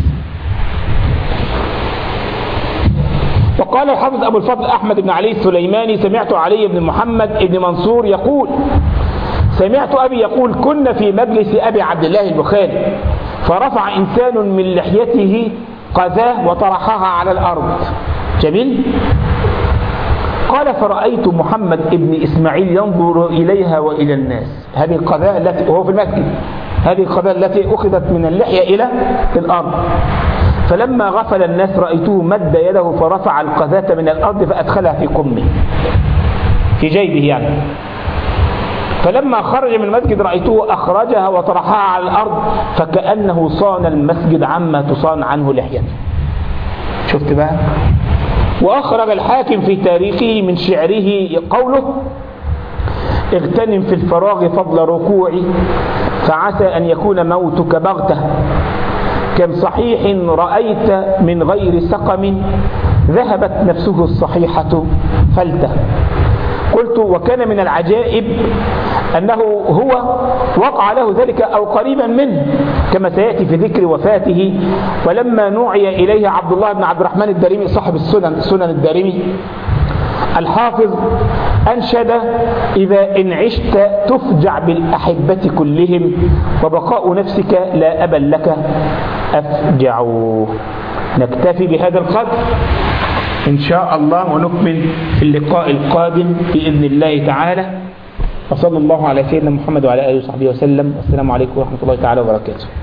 وقال الحافظ أبو الفضل أحمد بن علي السليماني سمعت علي بن محمد بن منصور يقول سمعت أبي يقول كنا في مجلس أبي عبد الله البخاري فرفع إنسان من لحيته قذاه وطرحها على الأرض. جميل. قال فرأيت محمد ابن إسماعيل ينظر إليها وإلى الناس، هذه القذاة التي وهو في المسجد، هذه القذاة التي أخذت من اللحية إلى الأرض. فلما غفل الناس رأيته مد يده فرفع القذاة من الأرض فأدخلها في كمه، في جيبه يعني. فلما خرج من المسجد رأيته أخرجها وطرحها على الأرض فكأنه صان المسجد عما تصان عنه لحيته. شفت بقى؟ وأخرج الحاكم في تاريخه من شعره قوله اغتنم في الفراغ فضل ركوعي فعسى أن يكون موتك بغتة كم صحيح رأيت من غير سقم ذهبت نفسه الصحيحة فلته. قلت وكان من العجائب أنه هو وقع له ذلك أو قريبا منه كما سيأتي في ذكر وفاته. ولما نوعي إليه عبد الله بن عبد الرحمن الدارمي صاحب السنن سنن الدارمي الحافظ أنشد إذا إن عشت تفجع بالأحبة كلهم وبقاء نفسك لا أبا لك أفجع. نكتفي بهذا القدر إن شاء الله ونكمل في اللقاء القادم بإذن الله تعالى. وصلى الله على سيدنا محمد وعلى آله وصحبه وسلم. السلام عليكم ورحمة الله تعالى وبركاته.